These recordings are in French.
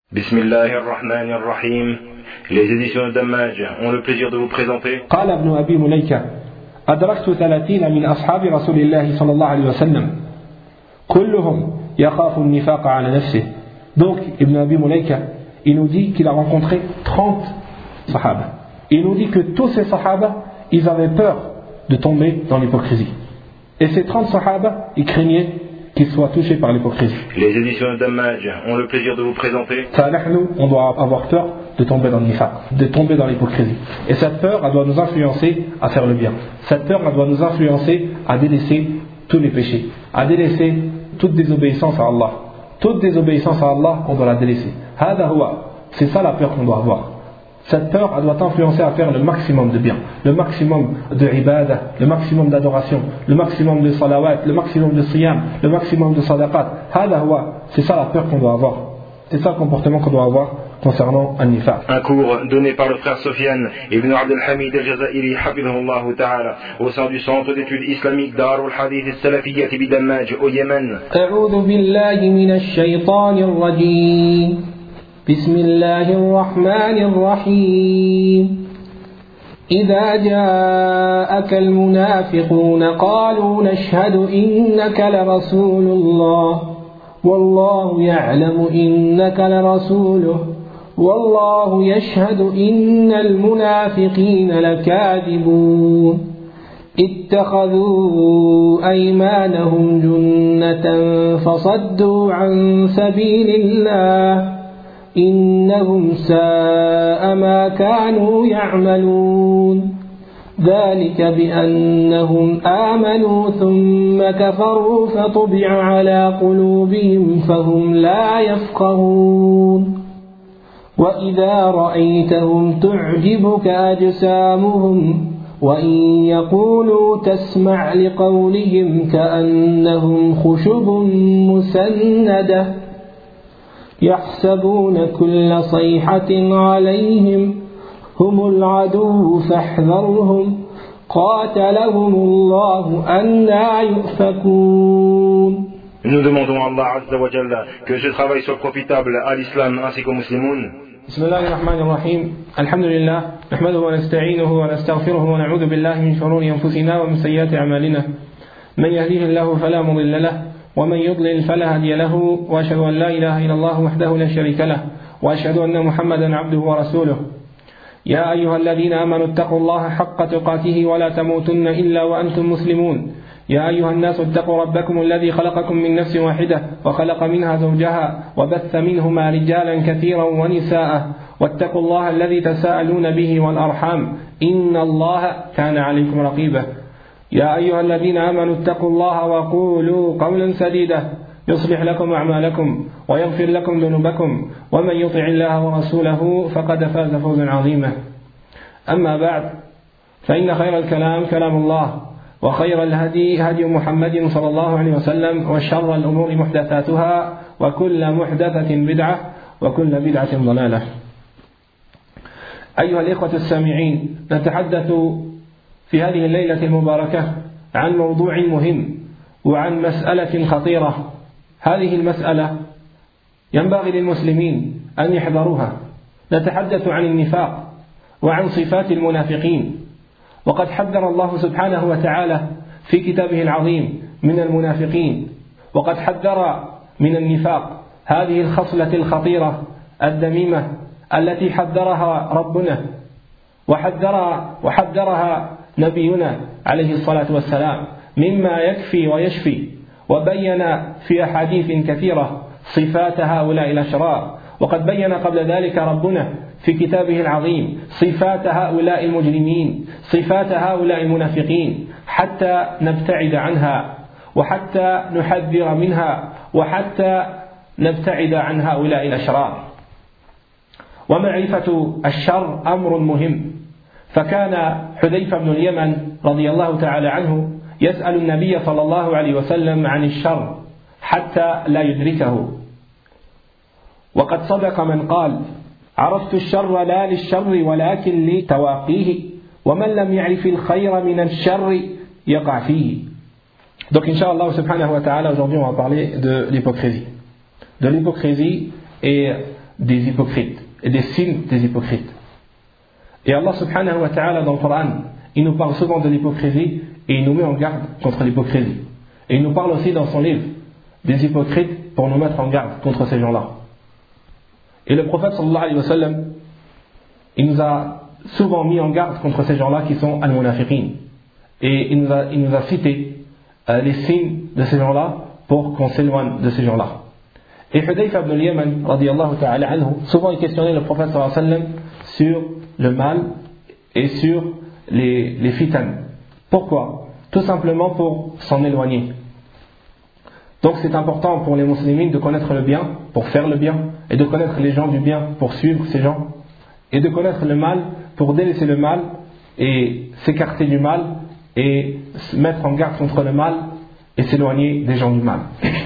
Bismillahirrahmanirrahim. Les éditions de Dammaj ont le plaisir de vous présenter. قال ابن أبي مليكة أدركت 30 من أصحاب رسول الله صلى الله عليه وسلم كلهم يخاف النفاق على نفسه. Donc Ibn Abi Mulaika, il nous dit qu'il a rencontré 30 sahaba. Il nous dit que tous ces sahaba, ils avaient peur de tomber dans l'hypocrisie. Et ces 30 sahaba, ils craignaient qu'ils soient touchés par l'hypocrisie. Les éditions de Dammaj ont le plaisir de vous présenter. Nous, on doit avoir peur de tomber dans le nifaq, de tomber dans l'hypocrisie. Et cette peur, elle doit nous influencer à faire le bien. Cette peur, elle doit nous influencer à délaisser tous les péchés, à délaisser toute désobéissance à Allah. Toute désobéissance à Allah, on doit la délaisser. C'est ça la peur qu'on doit avoir. Cette peur, elle doit t'influencer à faire le maximum de bien, le maximum de ibadah, le maximum d'adoration, le maximum de salawat, le maximum de siyam, le maximum de sadaqat. C'est ça la peur qu'on doit avoir. C'est ça le comportement qu'on doit avoir concernant un nifaq. Un cours donné par le frère Sofiane ibn Abdel Hamid al-Jazairi hafidhahullah ta'ala au sein du centre d'études islamiques Darul Hadith al-Salafiyyah bi Dammaj au Yémen. A'udhu billahi minash shaytanir rajim. بسم الله الرحمن الرحيم إذا جاءك المنافقون قالوا نشهد إنك لرسول الله والله يعلم إنك لرسوله والله يشهد إن المنافقين لكاذبون اتخذوا أيمانهم جنة فصدوا عن سبيل الله إنهم ساء ما كانوا يعملون ذلك بأنهم آمنوا ثم كفروا فطبع على قلوبهم فهم لا يفقهون وإذا رأيتهم تعجبك أجسامهم وإن يقولوا تسمع لقولهم كأنهم خشب مسندة يحسبون كل صيحة عليهم هم العدو فاحذرهم قاتلهم الله أنى يؤفكون. Nous demandons à Allah Azza wa Jalla que ce travail soit profitable à l'islam ainsi qu'aux musulmans. بسم الله الرحمن الرحيم الحمد لله نحمده ونستعينه ونستغفره ونعوذ بالله من شرور أنفسنا ومن سيئات أعمالنا من يهديه الله فلا مضل له ومن يضلل فلا هادي له وأشهد أن لا إله إلا الله وحده لا شريك له وأشهد أن محمدا عبده ورسوله يا أيها الذين آمنوا اتقوا الله حق تقاته ولا تموتن إلا وأنتم مسلمون يا أيها الناس اتقوا ربكم الذي خلقكم من نفس واحدة وخلق منها زوجها وبث منهما رجالا كثيرا ونساء واتقوا الله الذي تساءلون به والأرحام إن الله كان عليكم رقيبا يا أيها الذين آمنوا اتقوا الله وقولوا قولا سديدا يصلح لكم أعمالكم ويغفر لكم ذنوبكم ومن يطع الله ورسوله فقد فاز فوزا عظيما أما بعد فإن خير الكلام كلام الله وخير الهدي هدي محمد صلى الله عليه وسلم وشر الأمور محدثاتها وكل محدثة بدعة وكل بدعة ضلالة. أيها الإخوة السامعين نتحدث في هذه الليلة المباركة عن موضوع مهم وعن مسألة خطيرة. هذه المسألة ينبغي للمسلمين أن يحذروها. نتحدث عن النفاق وعن صفات المنافقين، وقد حذر الله سبحانه وتعالى في كتابه العظيم من المنافقين، وقد حذر من النفاق هذه الخصلة الخطيرة الذميمة التي حذرها ربنا وحذرها نبينا عليه الصلاة والسلام مما يكفي ويشفي، وبين في أحاديث كثيرة صفات هؤلاء الأشرار. وقد بين قبل ذلك ربنا في كتابه العظيم صفات هؤلاء المجرمين، صفات هؤلاء المنافقين، حتى نبتعد عنها وحتى نحذر منها وحتى نبتعد عن هؤلاء الأشرار. ومعرفة الشر أمر مهم، فكان حذيفة بن اليمن رضي الله تعالى عنه يسأل النبي صلى الله عليه وسلم عن الشر حتى لا يدركه، وقد صدق من قال عرفت الشر لا للشر ولكن لتواقيه ومن لم يعرف الخير من الشر يقع فيه. Donc Inch'Allah subhanahu wa ta'ala, aujourd'hui on va parler de l'hypocrisie. De l'hypocrisie et des hypocrites et des signes des hypocrites. Et Allah subhanahu wa ta'ala dans le Coran, il nous parle souvent de l'hypocrisie et il nous met en garde contre l'hypocrisie. Et il nous parle aussi dans son livre des hypocrites pour nous mettre en garde contre ces gens-là. Et le prophète sallallahu alayhi wa sallam, il nous a souvent mis en garde contre ces gens-là qui sont al-munafiqin. Et il nous a cité les signes de ces gens-là pour qu'on s'éloigne de ces gens-là. Et Hudayfa ibn al-Yaman, radiyallahu ta'ala anhu, souvent il questionnait le prophète sallallahu alayhi wa sallam sur le mal et sur les fitan. Pourquoi? Tout simplement pour s'en éloigner. Donc c'est important pour les musulmans de connaître le bien pour faire le bien, et de connaître les gens du bien pour suivre ces gens, et de connaître le mal pour délaisser le mal et s'écarter du mal et se mettre en garde contre le mal et s'éloigner des gens du mal.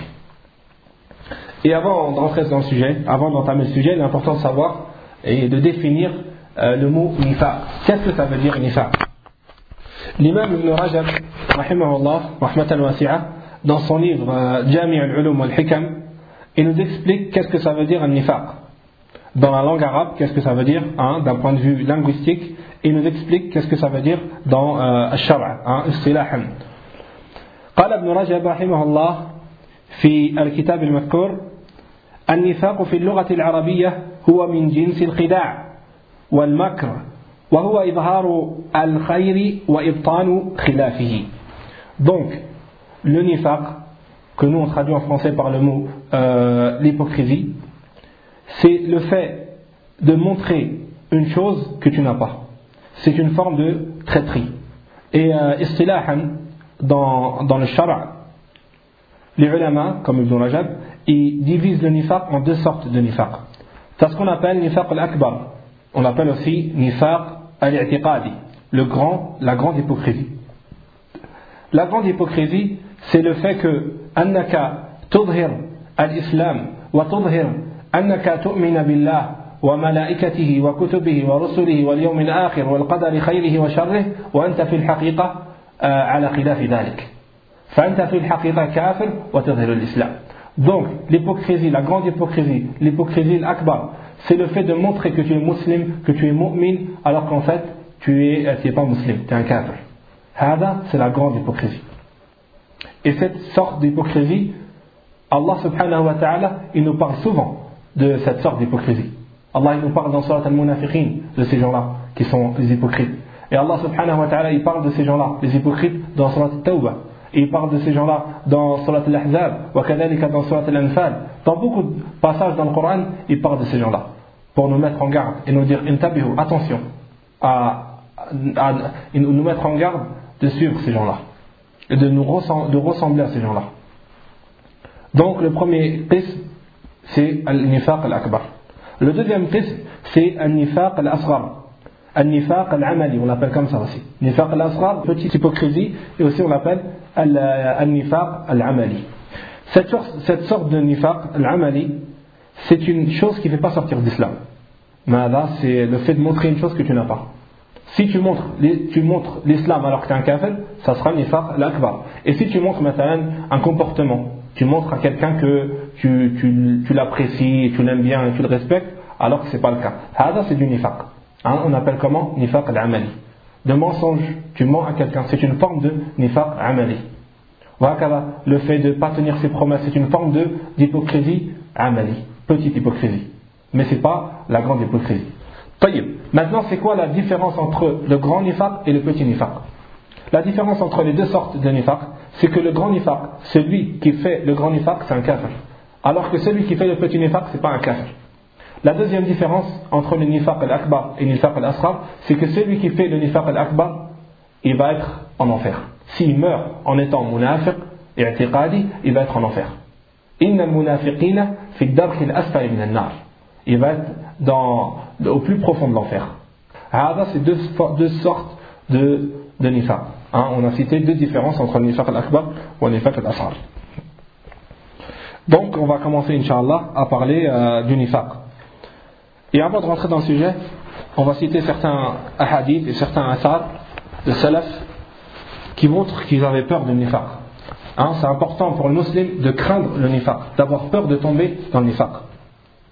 Et avant d'entrer dans le sujet, avant d'entamer le sujet, il est important de savoir et de définir le mot nifaq. Qu'est-ce que ça veut dire nifaq? L'imam Ibn Rajab, rahimahullah, rahmatan wasi'a, dans son livre Jami' al-Ulum wal-Hikam, il nous explique qu'est-ce que ça veut dire un nifaq. Dans la langue arabe, qu'est-ce que ça veut dire d'un point de vue linguistique, et il nous explique qu'est-ce que ça veut dire dans al-Shara', istilahan. قال ابن رجب رحمه الله في الكتاب المذكور: النفاق في اللغة العربية هو من جنس الخداع والمكر وهو إظهار الخير وإبطان خلافه. Donc, le nifaq, que nous on traduit en français par le mot l'hypocrisie, c'est le fait de montrer une chose que tu n'as pas. C'est une forme de traîtrise. Et istilahan, dans le shara', les ulama, comme Ibn Rajab, ils divisent le nifaq en deux sortes de nifaq. C'est ce qu'on appelle nifaq al-akbar. On l'appelle aussi nifaq al-i'tiqadi, la grande hypocrisie. La grande hypocrisie, c'est le fait que annaka tudhir al-islam wa tudhir annaka tu'mina billah wa malaikatihi wa kutubihi wa rusulihi wal yawmil akhir wal qadari khayrihi wa sharrihi wa anta fil haqiqa ala khilafi dhalik. Fa anta fil haqiqa kafir wa tudhir al-islam. Donc, l'hypocrisie, la grande hypocrisie, l'hypocrisie al-akbar, c'est le fait de montrer que tu es musulman, que tu es mu'min, alors qu'en fait, tu es pas musulman, tu es un kafir. Hada, c'est la grande hypocrisie. Et cette sorte d'hypocrisie, Allah subhanahu wa ta'ala, il nous parle souvent de cette sorte d'hypocrisie. Allah il nous parle dans Surat al-Munafiqin de ces gens-là qui sont les hypocrites. Et Allah subhanahu wa ta'ala, il parle de ces gens-là, les hypocrites, dans Surat al-Tawbah. Et il parle de ces gens-là dans Surat al-Ahzab, wa kadhalika dans Surat al-Anfal. Dans beaucoup de passages dans le Coran, il parle de ces gens-là, pour nous mettre en garde et nous dire intabihu, attention, nous mettre en garde de suivre ces gens-là et de ressembler à ces gens-là. Donc le premier qism, c'est al-nifaq al-akbar. Le deuxième qism, c'est al-nifaq al-asghar, al-nifaq al-amali, on l'appelle comme ça aussi. Nifaq al-asghar, petite hypocrisie, et aussi on l'appelle al-nifaq al-amali. Cette sorte de nifaq al-amali, c'est une chose qui ne fait pas sortir d'islam. Mais là, c'est le fait de montrer une chose que tu n'as pas. Si tu montres l'islam alors que tu es un kafir, ça sera nifaq al-akbar. Et si tu montres maintenant un comportement, tu montres à quelqu'un que tu l'apprécies, tu l'aimes bien et tu le respectes, alors que ce n'est pas le cas. Hada, c'est du nifaq. On appelle comment? Nifaq al-amali. De mensonge, tu mens à quelqu'un, c'est une forme de nifaq amali. Le fait de ne pas tenir ses promesses, c'est une forme d'hypocrisie amali, petite hypocrisie. Mais ce n'est pas la grande hypocrisie. Maintenant, c'est quoi la différence entre le grand nifaq et le petit nifaq? La différence entre les deux sortes de nifaq, c'est que le grand nifaq, celui qui fait le grand nifaq, c'est un kafir. Alors que celui qui fait le petit nifaq, c'est pas un kafir. La deuxième différence entre le nifaq al-akbar et le nifaq al-asghar, c'est que celui qui fait le nifaq al-akbar, il va être en enfer. S'il meurt en étant munafiq et i'tiqadi, il va être en enfer. Inna al-munafiqina fi ad-darki al-asfali min an-nar. Il va être au plus profond de l'enfer. Hada, c'est deux sortes de nifaq. On a cité deux différences entre le nifaq al-akbar et le nifaq al-asghar. Donc, on va commencer, Inch'Allah, à parler du nifaq. Et avant de rentrer dans le sujet, on va citer certains hadiths et certains athars de salaf qui montrent qu'ils avaient peur du nifaq. C'est important pour le musulman de craindre le nifaq, d'avoir peur de tomber dans le nifaq.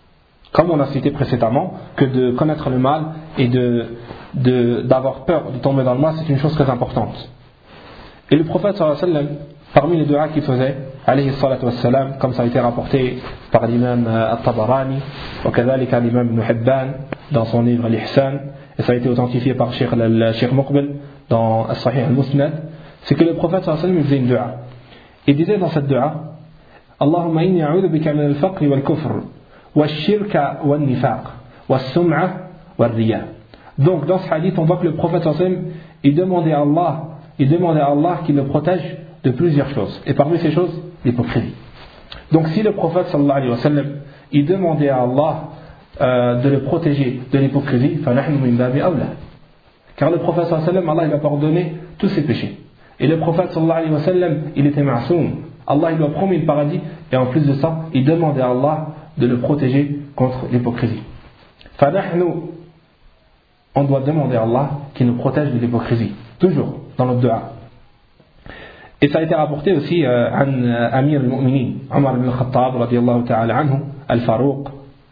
comme on a cité précédemment, que de connaître le mal et d'avoir peur de tomber dans le mal, c'est une chose très importante. Et le prophète sallallahu alayhi wa sallam, parmi les du'a qu'il faisait, alayhi salatu wassalam, comme ça a été rapporté par l'imam At-Tabarani, ou kadhalika l'imam Ibn Hibban dans son livre Al-Ihsan, et ça a été authentifié par Cheikh Muqbil dans As-Sahih Al-Musnad, c'est que le prophète sallallahu alayhi wa sallam faisait une du'a. Il disait dans cette du'a, Allahumma inni a'udhu bika min al-faqri wal-kufr, wal-shirka wal-nifaq, wal-sum'a wal-riya. Donc dans ce hadith, on voit que le prophète sallallahu alayhi wa sallam, il demandait à Allah qu'il le protège de plusieurs choses. Et parmi ces choses, l'hypocrisie. Donc si le prophète sallallahu alayhi wa sallam, il demandait à Allah de le protéger de l'hypocrisie, فَنَحْنُ مِنْ بَابِ أَوْلَى. Car le prophète sallallahu alayhi wa sallam, Allah il va pardonner tous ses péchés. Et le prophète sallallahu alayhi wa sallam, il était ma'soum. Allah il lui a promis le paradis, et en plus de ça, il demandait à Allah de le protéger contre l'hypocrisie. فَنَحْنُ, on doit demander à Allah qu'il nous protège de l'hypocrisie. Toujours dans notre dua. Et ça a été rapporté aussi عن Amir al-Mu'minin, Omar ibn al-Khattab radiyallahu ta'ala anhu, al-Farouq,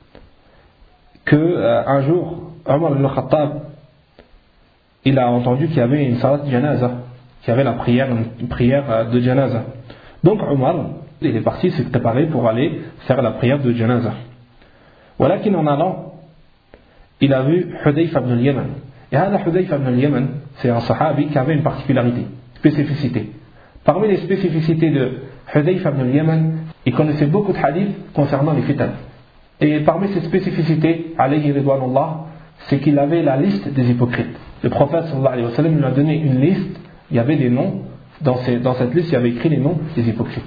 que un jour, Omar ibn al-Khattab, il a entendu qu'il y avait une salat janaza, qu'il y avait une prière de janaza. Donc Omar, il est parti se préparer pour aller faire la prière de janaza. Voilà qu'en allant, il a vu Hudayfa ibn al-Yaman. Et Hudayfa ibn al-Yaman, c'est un sahabi qui avait une particularité, spécificité. Parmi les spécificités de Hudayfa ibn al-Yaman, il connaissait beaucoup de hadiths concernant les fitan. Et parmi ces spécificités, alayhi ridwanullah, c'est qu'il avait la liste des hypocrites. Le prophète sallallahu alayhi wa sallam lui a donné une liste, il y avait des noms, dans cette liste il y avait écrit les noms des hypocrites.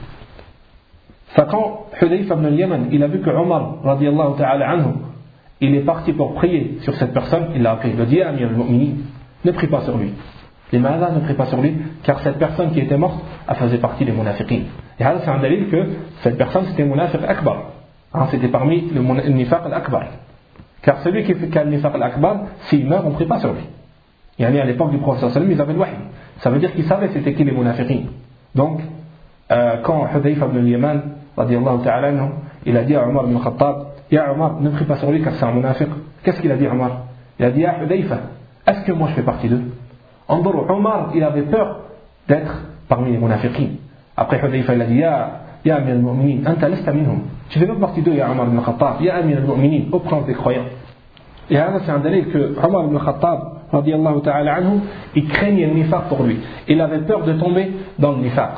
Quand Hudayfa ibn al-Yaman, il a vu que Omar radiyallahu ta'ala anhu, il est parti pour prier sur cette personne, il l'a appelé, il a dit Amir al-Mu'minin, ne prie pas sur lui. Les malades ne prient pas sur lui, car cette personne qui était morte, elle faisait partie des munafiqin. Et là, c'est un dalil que cette personne c'était munafiq akbar. C'était parmi le nifaq al-akbar. Car celui qui fait le nifaq al-akbar, s'il meurt, on ne prie pas sur lui. Et à l'époque du prophète sallallahu alayhi wa sallam, ils avaient le wahy. Ça veut dire qu'ils savaient c'était qui les munafiqin. Donc, quand Hudayfa ibn al-Yaman, radiyallahu ta'ala anhu, il a dit à Omar ibn Khattab, Ya Omar, ne prie pas sur lui car c'est un munafiq. Qu'est-ce qu'il a dit Omar? Il a dit, Ya Hudayfa, est-ce que moi je fais partie d'eux? Omar, il avait peur d'être parmi les munafiqin. Après Hudayfa, il a dit, Ya Amir al-Mu'minin, anta lasta minhum. Tu fais pas partie d'eux, Ya Omar ibn Khattab, Ya Amir al-Mu'minin, au prince des croyants. Et là, c'est un dalil que Omar ibn Khattab, radiyallahu ta'ala anhu, il craignait le nifaq pour lui. Il avait peur de tomber dans le nifaq.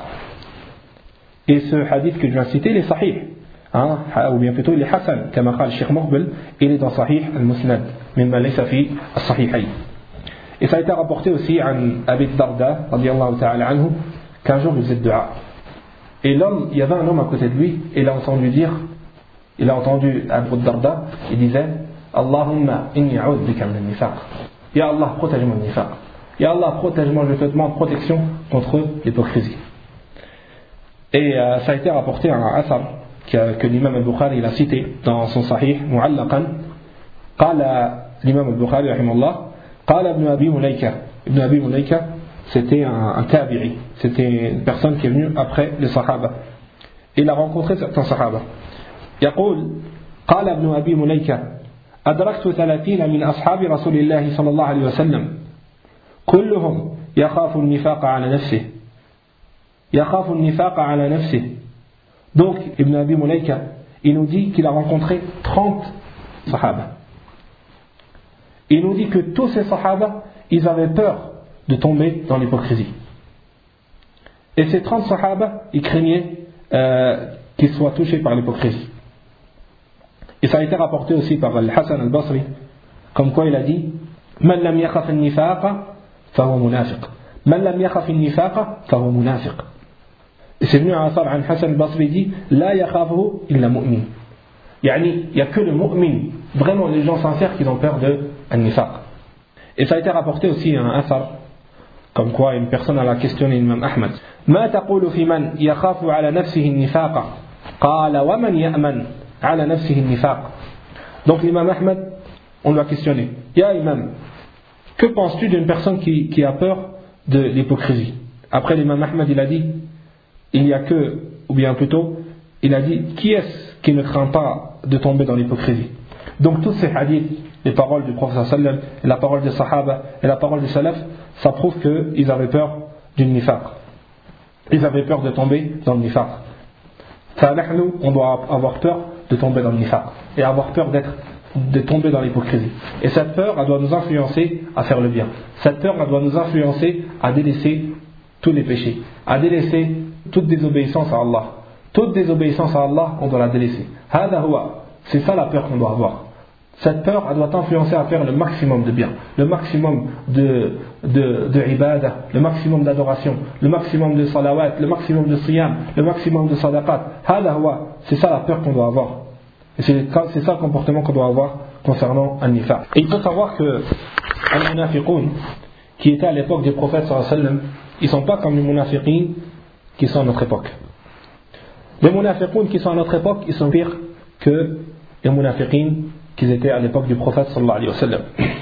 Et ce hadith que je viens de citer, il est sahih. Ou bien plutôt, il est hasan, comme a dit le Cheikh Muqbil, il est dans Sahih al-Musnad, mimma laysa fi as-sahihayn. Et ça a été rapporté aussi à Abi Darda, radiyallahu ta'ala anhu, qu'un jour il faisait dua. Et l'homme, il y avait un homme à côté de lui, et il a entendu Abu Darda, il disait, Allahumma inni a'udhu bika min al-nifaq. Ya Allah, protège-moi du nifaq. Ya Allah, protège-moi, je te demande protection contre l'hypocrisie. Et ça a été rapporté à un asar que l'imam al-Bukhari il a cité dans son sahih, mu'allaqan. Qala l'imam al-Bukhari, rahimahullah, qala ibn Abi Mulayka. Ibn Abi Mulayka, c'était un tabi'i, c'était une personne qui est venue après les sahaba. Il a rencontré certains sahaba. يقول قال ابن أبي مليكة أدركت 30 من أصحاب رسول الله صلى الله عليه وسلم كلهم يخاف النفاق على نفسه. Donc Ibn Abi Mulayka, il nous dit qu'il a rencontré 30 sahaba. Il nous dit que tous ces sahaba, ils avaient peur de tomber dans l'hypocrisie. Et ces 30 sahaba, ils craignaient qu'ils soient touchés par l'hypocrisie. Et ça a été rapporté aussi par Al-Hasan al-Basri, comme quoi il a dit Man lam yakhaf al-nifaqa fahuwa munafiq. Man lam yakhaf al-nifaqa fahuwa munafiq. Et c'est venu à Asar an Hassan al-Basri dit La yakhafuhu illa mu'min. Yani, il n'y a que le mu'min, vraiment les gens sincères qui ont peur de al-nifaq. Et ça a été rapporté aussi à un Asar, comme quoi une personne a questionné l'imam Ahmad Ma taqulu fi man yakhafu ala nafsihi al-nifaqa qala wa man ya'man ala nafsihi al-nifaq. Donc l'imam Ahmad, on l'a questionné. Ya imam, que penses-tu d'une personne qui a peur de l'hypocrisie? Après l'imam Ahmad, il a dit il n'y a que, ou bien plutôt, il a dit qui est-ce qui ne craint pas de tomber dans l'hypocrisie? Donc tous ces hadiths, les paroles du prophète sallam, et la parole des sahaba, et la parole des salaf, ça prouve qu'ils avaient peur du nifaq. Ils avaient peur de tomber dans le nifaq. Nous, on doit avoir peur de tomber dans le nifaq, et avoir peur de tomber dans l'hypocrisie. Et cette peur, elle doit nous influencer à faire le bien. Cette peur, elle doit nous influencer à délaisser tous les péchés, à délaisser toute désobéissance à Allah. Toute désobéissance à Allah, on doit la délaisser. C'est ça la peur qu'on doit avoir. Cette peur, elle doit t'influencer à faire le maximum de bien, le maximum de ibadah, le maximum d'adoration, le maximum de salawat, le maximum de siyam, le maximum de sadaqat. C'est ça la peur qu'on doit avoir. Et c'est ça le comportement qu'on doit avoir concernant un nifaq. Et il faut savoir que les munafiqoun qui étaient à l'époque du prophète sallallahu alayhi wa sallam, ils ne sont pas comme les munafiqin qui sont à notre époque. Les munafiqoun qui sont à notre époque, ils sont pires que les munafiqin qui étaient à l'époque du prophète sallallahu alayhi wa sallam.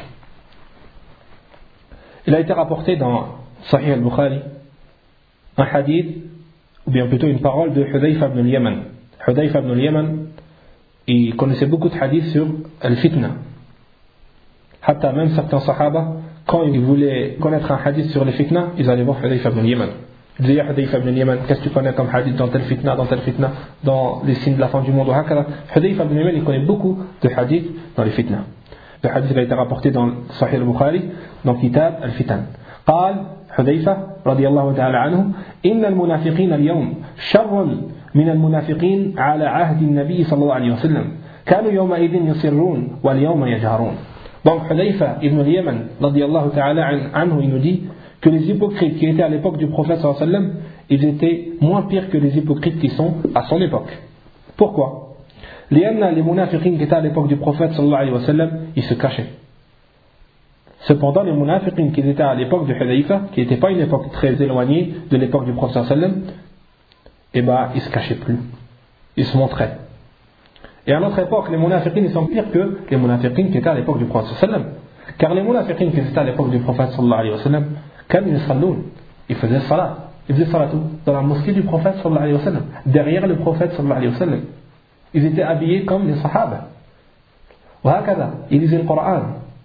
Il a été rapporté dans Sahih al-Bukhari un hadith, ou bien plutôt une parole de Hudayfa ibn al-Yaman. Hudayfa ibn al-Yaman, il connaissait beaucoup de hadiths sur al-fitna. Hatta même certains sahaba, quand ils voulaient connaître un hadith sur les fitna, ils allaient voir Hudayfa ibn al-Yaman. Ils disaient, Hudayfa ibn al-Yaman, qu'est-ce que tu connais comme hadith dans telle fitna, dans les signes de la fin du monde, Hudayfa ibn al-Yaman, il connaît beaucoup de hadiths dans les fitna. Le hadith a été rapporté dans Sahih al-Bukhari, dans Kitab al-Fitan. قال حذيفة رضي الله تعالى عنه إن المنافقين اليوم شر من المنافقين على عهد النبي صلى الله عليه وسلم كانوا يومئذ يصرون واليوم يجهرون. Donc Hudayfa ibn al-Yaman رضي الله تعالى عنه, il nous dit que les hypocrites qui étaient à l'époque du prophète sallallahu alayhi wa sallam, ils étaient moins pires que les hypocrites qui sont à son époque. Pourquoi? Les munafiqin qui étaient à l'époque du prophète sallallahu alayhi wa sallam, ils se cachaient. Cependant, les munafiqin qui étaient à l'époque de Hudayfa, qui n'était pas une époque très éloignée de l'époque du prophète sallallahu alayhi wa sallam, eh ben, ils se cachaient plus. Ils se montraient. Et à notre époque, les munafiqin ils sont pires que les munafiqin qui étaient à l'époque du prophète sallallahu alayhi wa sallam. Car les munafiqin qui étaient à l'époque du prophète sallallahu alayhi wa sallam, quand ils salloun, ils faisaient salat. Ils faisaient salat dans la mosquée du prophète sallallahu alayhi wa sallam, derrière le prophète sallallahu alayhi wa sallam. Ils étaient habillés comme les sahaba. Ils lisaient le Coran.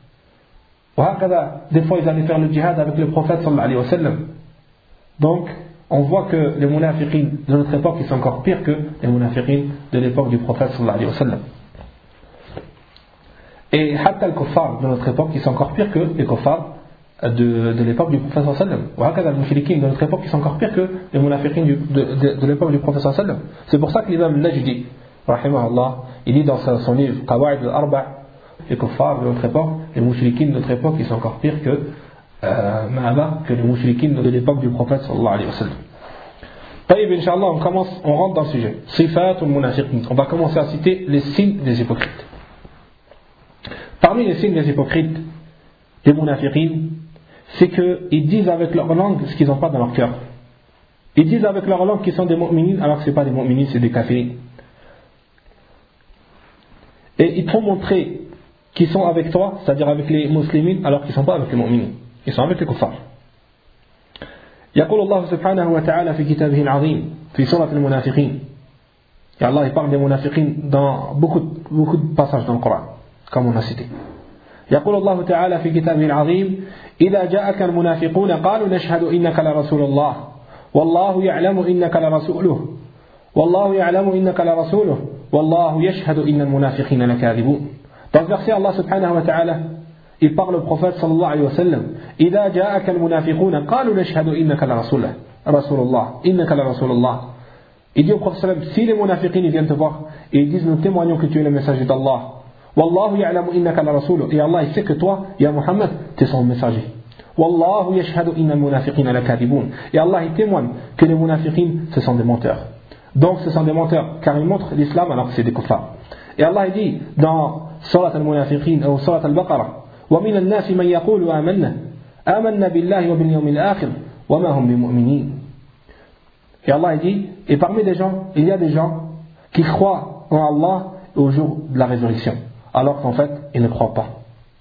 Des fois ils allaient faire le djihad avec le prophète sallallahu alayhi wa sallam. Donc on voit que les munafiqin de notre époque ils sont encore pires que les munafiqin de l'époque du prophète sallallahu alayhi wa sallam. Et hatta al-kuffar de notre époque ils sont encore pires que les kuffars de l'époque du prophète sallallahu alayhi wa sallam. Les mushrikin de notre époque ils sont encore pires que les munafiqin de l'époque du prophète sallallahu alayhi wa sallam. C'est pour ça que l'imam Najdi rahimahullah, il dit dans son livre Qawaid al-Arba', les kuffars de notre époque, les mushrikin de notre époque, ils sont encore pires que les mushrikin de l'époque du prophète sallallahu alayhi wa sallam. Taïb, Inch'Allah, on rentre dans le sujet. Sifatul munafiqin. On va commencer à citer les signes des hypocrites. Parmi les signes des hypocrites, des munafiqin, c'est qu'ils disent avec leur langue ce qu'ils n'ont pas dans leur cœur. Ils disent avec leur langue qu'ils sont des mu'minines alors que ce n'est pas des mu'minines, c'est des kafirin. Et ils te font montrer qu'ils sont avec toi, c'est-à-dire avec les musulmans, alors qu'ils ne sont pas avec les mu'minins. Ils sont avec les kuffars. يقول الله سبحانه وتعالى في كتابه العظيم في سورة المنافقين. Et Allah il parle des munafiqin dans beaucoup de passages dans le Coran, comme on a cité. يقول الله تعالى في كتابه العظيم إذا جاءك المنافقون قالوا نشهد إنك لرسول الله والله يعلم إنك لرسوله والله يعلم إنك لرسوله والله يشهد إن المنافقين لكاذبون. Dans ce verset, Allah subhanahu wa ta'ala, il parle au prophète sallallahu alayhi wa sallam. إذا جاءك المنافقون قالوا نشهد إنك لرسول الله إنك لرسول الله. Il dit au prophète sallam, si les munafiqin viennent te voir et ils disent nous témoignons que tu es le messager d'Allah. Wallahu ya'lamu innaka larasul. Et Allah il sait que toi, ya Muhammad, tu es son messager. Wallahu yashhadu innal munafiqina lakadibun. Et Allah il témoigne que les munafiqin ce sont des menteurs. Donc ce sont des menteurs car ils montrent l'islam alors que c'est des kuffars. Et Allah il dit dans Surat al-Munafiqin ou Surat al-Baqarah وَمِنَ النَّاسِ مَنْ يَقُولُ آمَنَّا بِاللَّهِ وَبِالْيَوْمِ الْآخِرِ وَمَا هُمْ بِمُؤْمِنِينَ. Et Allah il dit, et parmi les gens, il y a des gens qui croient en Allah au jour de la résurrection, alors qu'en fait ils ne croient pas.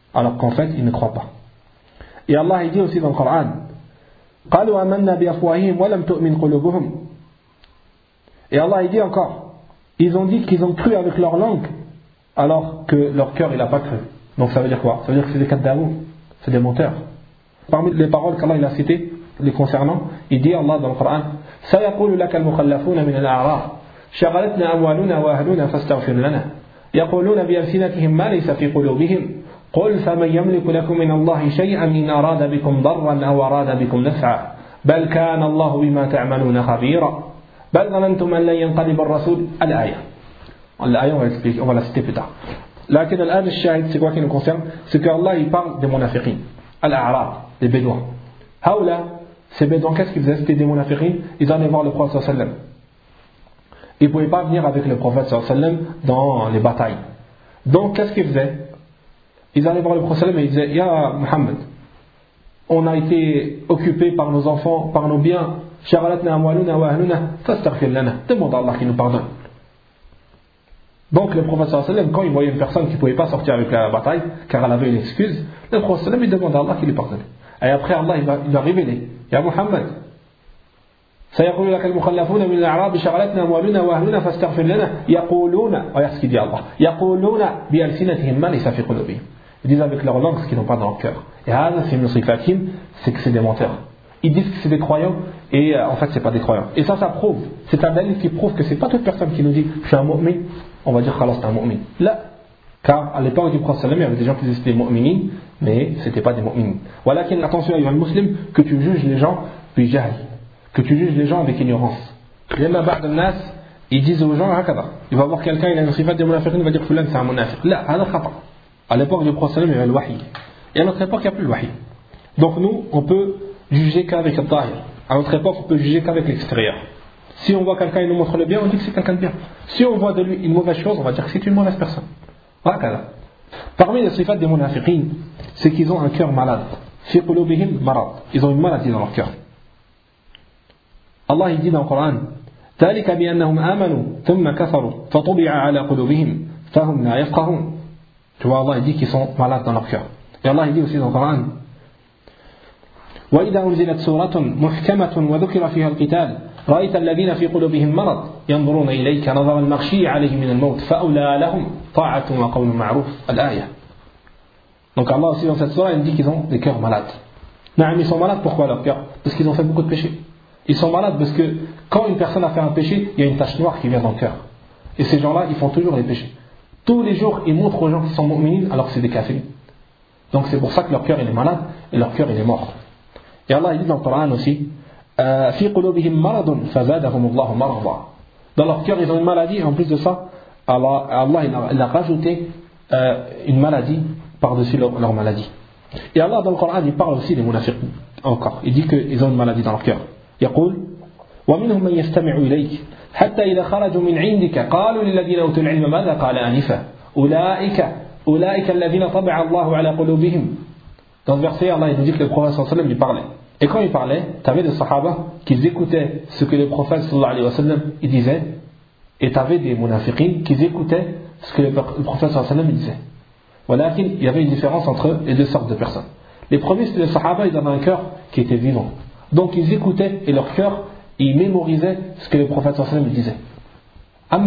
Et Allah il dit aussi dans le Coran قَالُوا آمَنَّا بِأَفْوَاهِهِمْ وَلَمْ تُؤْمِنْ قُلُوبُهُمْ. Et Allah il dit encore, ils ont dit qu'ils ont cru avec leur langue, alors que leur cœur il n'a pas cru. Donc ça veut dire quoi? Ça veut dire que c'est des kaddaboun, c'est des menteurs. Parmi les paroles qu'Allah il a citées les concernant, il dit Allah dans le Coran: سيقول لك المخلفون من الأعراب شغلتنا أموالنا وأهلنا فاستغفر لنا يقولون بألسنتهم ما ليس في قلوبهم قل فمن يملك لكم من الله شيئا إن أراد بكم ضرا أو أراد بكم نفعا بل كان الله بما تعملون خبيرا بل ظننتم أن لن ينقلب الرسول. الآية on va la citer plus tard. لكن الآن الشاهد c'est quoi qui nous concerne? C'est que Allah il parle des munafiqin, al-a'rab, des bédouins. Haoula, ces bédouins, qu'est-ce qu'ils faisaient? C'était des munafiqin. Ils allaient voir le prophète sallallahu alayhi wa sallam. Ils ne pouvaient pas venir avec le prophète sallallahu alayhi wa sallam dans les batailles. Donc qu'est-ce qu'ils faisaient? Ils allaient voir le prophète sallallahu alayhi wa sallam et ils disaient: Ya Muhammad, on a été occupés par nos enfants, par nos biens. Shaghalatna amwaluna wa ahluna fastaghfir lana. Demande à Allah qui nous pardonne. Donc le prophète sallallahu alayhi wa sallam, quand il voyait une personne qui ne pouvait pas sortir avec la bataille car elle avait une excuse, le prophète sallallahu alayhi wa sallam il demande à Allah qui lui pardonne. Et après Allah il va révéler: Ya Muhammad, سيقول لك المخلفون من الأعراب شغلتنا أموالنا وأهلنا فاستغفر لنا يقولون, regarde ce qu'il dit Allah, يقولون بألسنتهم ما ليس في قلوبهم. Ils disent avec leur langue ce qu'ils n'ont pas dans leur cœur. Et هذا في من صفاتهم, c'est que c'est des menteurs. Ils disent que c'est des croyants et en fait c'est pas des croyants. Et ça prouve, c'est un dalil qui prouve que c'est pas toute personne qui nous dit je suis un mu'min, on va dire khalas c'est un mu'min. Là, car à l'époque du prophète sallallahu alayhi wa sallam, il y avait des gens qui disaient c'était des mu'minin, mais c'était pas des mu'minin. Voilà qu'il attention à un musulman que tu juges les gens puis jahl, que tu juges les gens avec ignorance. Yalla ba'd an-nas, ils disent aux gens hakada. Il va voir quelqu'un, il a une sifat de munafiqin, il va dire fulan c'est un munafiq. Là, hada khata. À l'époque du prophète sallallahu alayhi wa sallam, il y avait le wahi. Et à notre époque, il n'y a plus le wahi. Donc nous, on peut juger qu'avec le tahir. À notre époque, on peut juger qu'avec l'extérieur. Si on voit quelqu'un, il nous montre le bien, on dit que c'est quelqu'un de bien. Si on voit de lui une mauvaise chose, on va dire que c'est une mauvaise personne. Hakada. Parmi les sifat des munafiqin, c'est qu'ils ont un cœur malade. Fi qulubihim marad. Ils ont une maladie dans leur cœur. Allah il dit dans le Coran: ذلك بأنهم آمنوا ثم كفروا فطبع على قلوبهم فهم لا يفقهون. Tu vois, Allah il dit qu'ils sont malades dans leur cœur. Et Allah il dit aussi dans le Coran: وإذا أنزلت سورة محكمة وذكر فيها القتال رأيت الذين في قلوبهم مرض ينظرون إليك نظر المغشي عليه من الموت فأولى لهم طاعة وقول معروف. الآية. Donc Allah aussi dans cette sourate il dit qu'ils ont des cœurs malades. Non, ils sont malades pourquoi leur cœur? Parce qu'ils ont fait beaucoup de péchés. Ils sont malades parce que quand une personne a fait un péché, il y a une tache noire qui vient dans le cœur. Et ces gens-là, ils font toujours les péchés. Tous les jours, ils montrent aux gens qui sont mu'minines alors que c'est des kafirs. Donc c'est pour ça que leur cœur il est malade et leur cœur il est mort. Et Allah il dit dans le Coran aussi: في قلوبهم مرض فزادهم الله مرضا. Dans leur cœur, ils ont une maladie et en plus de ça, Allah il a rajouté une maladie par-dessus leur maladie. Et Allah dans le Coran il parle aussi des munafiqs encore. Il dit qu'ils ont une maladie dans leur cœur. يقول: ومنهم من يستمع إليك حتى إذا خرجوا من عندك قالوا للذين أوتوا العلم ماذا قال آنفا أولئك الذين طبع الله على قلوبهم. Dans ce verset, Allah il nous dit que le prophète sallallahu alayhi wa sallam il parlait. Et quand il parlait, tu avais des sahaba qui écoutaient ce que le prophète sallallahu alayhi wa sallam il disait, et tu avais des munafiqin qui écoutaient ce que le prophète sallallahu alayhi wa sallam il disait. Voilà qu'il y avait une différence entre les deux sortes de personnes. Les premiers, c'était les sahaba, ils avaient un cœur qui était vivant. Donc ils écoutaient et leur cœur, ils mémorisaient ce que le prophète sallallahu alayhi wa sallam disait. Amma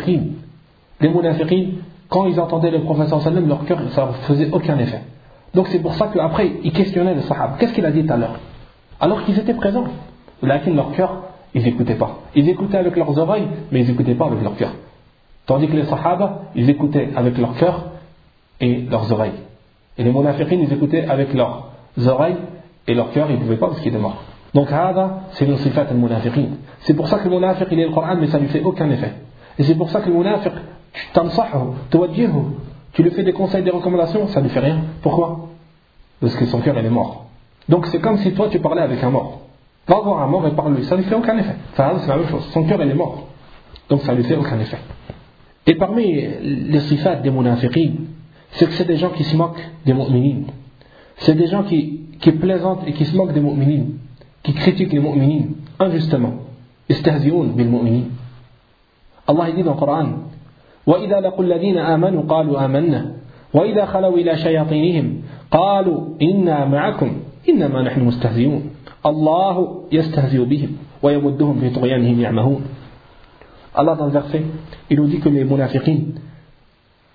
les munafiqin, quand ils entendaient le prophète sallallahu alayhi wa sallam, leur cœur, ça ne faisait aucun effet. Donc c'est pour ça qu'après, ils questionnaient les sahaba. Qu'est-ce qu'il a dit tout à l'heure? Alors qu'ils étaient présents. Là, leur cœur, ils n'écoutaient pas. Ils écoutaient avec leurs oreilles, mais ils n'écoutaient pas avec leur cœur. Tandis que les sahaba, ils écoutaient avec leur cœur et leurs oreilles. Et les munafiqin, ils écoutaient avec leurs oreilles et leur cœur, ils ne pouvaient pas parce qu'ils étaient morts. Donc, hada, c'est le sifat al-munafiqin. C'est pour ça que le munafiq, il est le Coran, mais ça ne lui fait aucun effet. Et c'est pour ça que le munafiq, tu t'ansahu, tuwajjihu, tu lui fais des conseils, des recommandations, ça ne lui fait rien. Pourquoi? Parce que son cœur, il est mort. Donc, c'est comme si toi, tu parlais avec un mort. Va voir un mort et parle-lui, ça ne lui fait aucun effet. Enfin, c'est la même chose. Son cœur, il est mort. Donc, ça ne lui fait aucun effet. Et parmi les sifat des munafiqin, c'est que c'est des gens qui se moquent des mu'minin. C'est des gens qui plaisantent et qui se moquent des mu'minin, qui critiquent les mu'minin injustement. Istahzi'un bil mu'minin. Allah dit dans le Coran: وَإِذَا لَقُوا الَّذِينَ آمَنُوا قَالُوا آمَنَّا وَإِذَا خَلَوْا إِلَى شَيَاطِينِهِمْ قَالُوا إِنَّا مَعَكُمْ إِنَّمَا نَحْنُ مُسْتَهْزِئُونَ اللَّهُ يَسْتَهْزِئُ بِهِمْ وَيَمُدُّهُمْ فِي طُغْيَانِهِمْ يَعْمَهُونَ. Allah dans le verset, il nous dit que les munafiqin,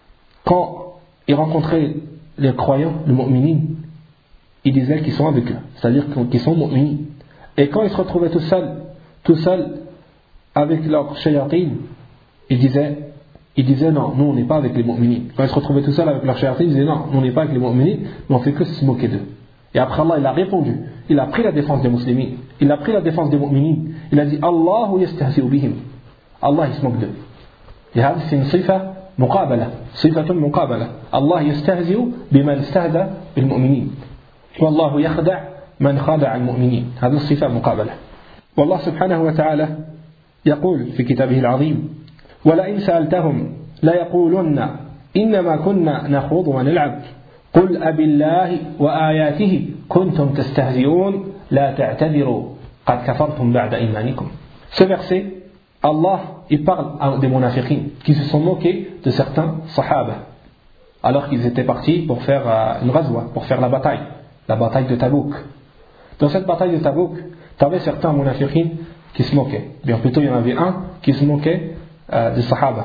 quand ils rencontraient les croyants, les mu'minin, ils disaient qu'ils sont avec eux, c'est-à-dire qu'ils sont mu'minin. Et quand ils se retrouvaient tout seuls avec leurs shayatin, ils disaient non, nous on n'est pas avec les mu'minin. Quand ils se retrouvaient tout seuls avec leurs shayatin, ils disaient non, nous on n'est pas avec les mu'minin, mais on fait que se moquer d'eux. Et après Allah, il a répondu, il a pris la défense des musulmans, il a pris la défense des mu'minin, il a dit Allahu yastahzi'u bihim. Allah il se moque d'eux. Et c'est une sifa muqabala, sifatun muqabala. Allah yastahzi'u biman istahza bil mu'minin. Wallahu yakhda' man khada'a al mu'minin. هذه الصفة مقابلة. والله سبحانه وتعالى يقول في كتابه العظيم ولئن سألتهم ليقولن إنما كنا نخوض ونلعب قل أبالله وآياته كنتم تستهزئون لا تعتذروا قد كفرتم بعد إيمانكم. Ce verset, Allah il parle des munafiqin qui se sont moqués de certains sahaba alors qu'ils étaient partis pour faire une ghazwa, pour faire la bataille de Tabouk. Dans cette bataille de Tabouk, tu avais certains munafiqin qui se moquaient. Bien plutôt, il y en avait un qui se moquait des sahaba.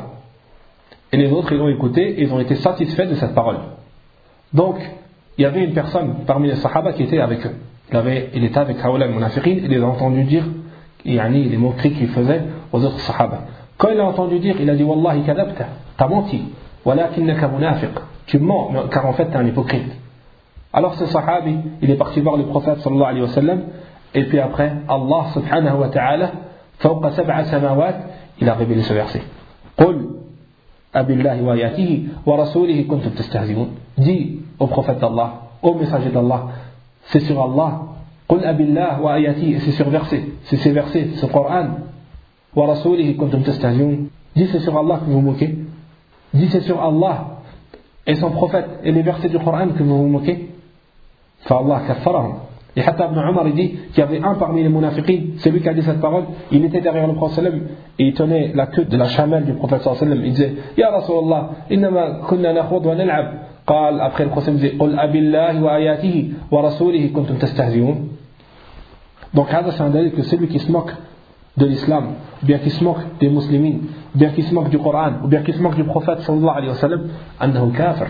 Et les autres, ils ont écouté et ils ont été satisfaits de cette parole. Donc, il y avait une personne parmi les sahaba qui était avec eux. Il était avec Haoula al-Munafiqin et il les a entendu dire les moqueries qu'il faisait aux autres sahaba. Quand il a entendu dire, il a dit Wallahi kadabta, t'as menti. Walakinnaka munafiq, tu mens, car en fait t'es un hypocrite. Alors ce sahabi, il est parti voir le prophète sallallahu alayhi wa sallam, et puis après, Allah subhanahu wa ta'ala, fawqa sab'a samawat, il a révélé ce verset. Qul abillahi wa ayatihi wa rasulihi kuntum tastahzi'un. Dis au prophète d'Allah, au messager d'Allah, c'est sur Allah. Qul abillahi wa ayatihi, c'est ces versets, ce Coran. Wa rasulihi kuntum tastahzi'un. Dis c'est sur Allah que vous vous moquez. Dis c'est sur Allah et son prophète et les versets du Coran que vous vous moquez. فالله كفرهم. Et Hatta ibn Umar il dit qu'il y avait un parmi les munafiqin, celui qui a dit cette parole, il était derrière le prophète sallam et il tenait la queue de la chamelle du prophète sallam. Il disait Ya Rasulallah, innama kunna nakhud wa nal'ab. قال après le prophète disait قل أبالله وآياته ورسوله كنتم تستهزئون. Donc c'est un dalil que celui qui se moque de l'islam, ou bien qui se moque des musulmans, ou bien qui se moque du Coran, ou bien qui se moque du prophète sallallahu alayhi wa sallam, annahu kafir.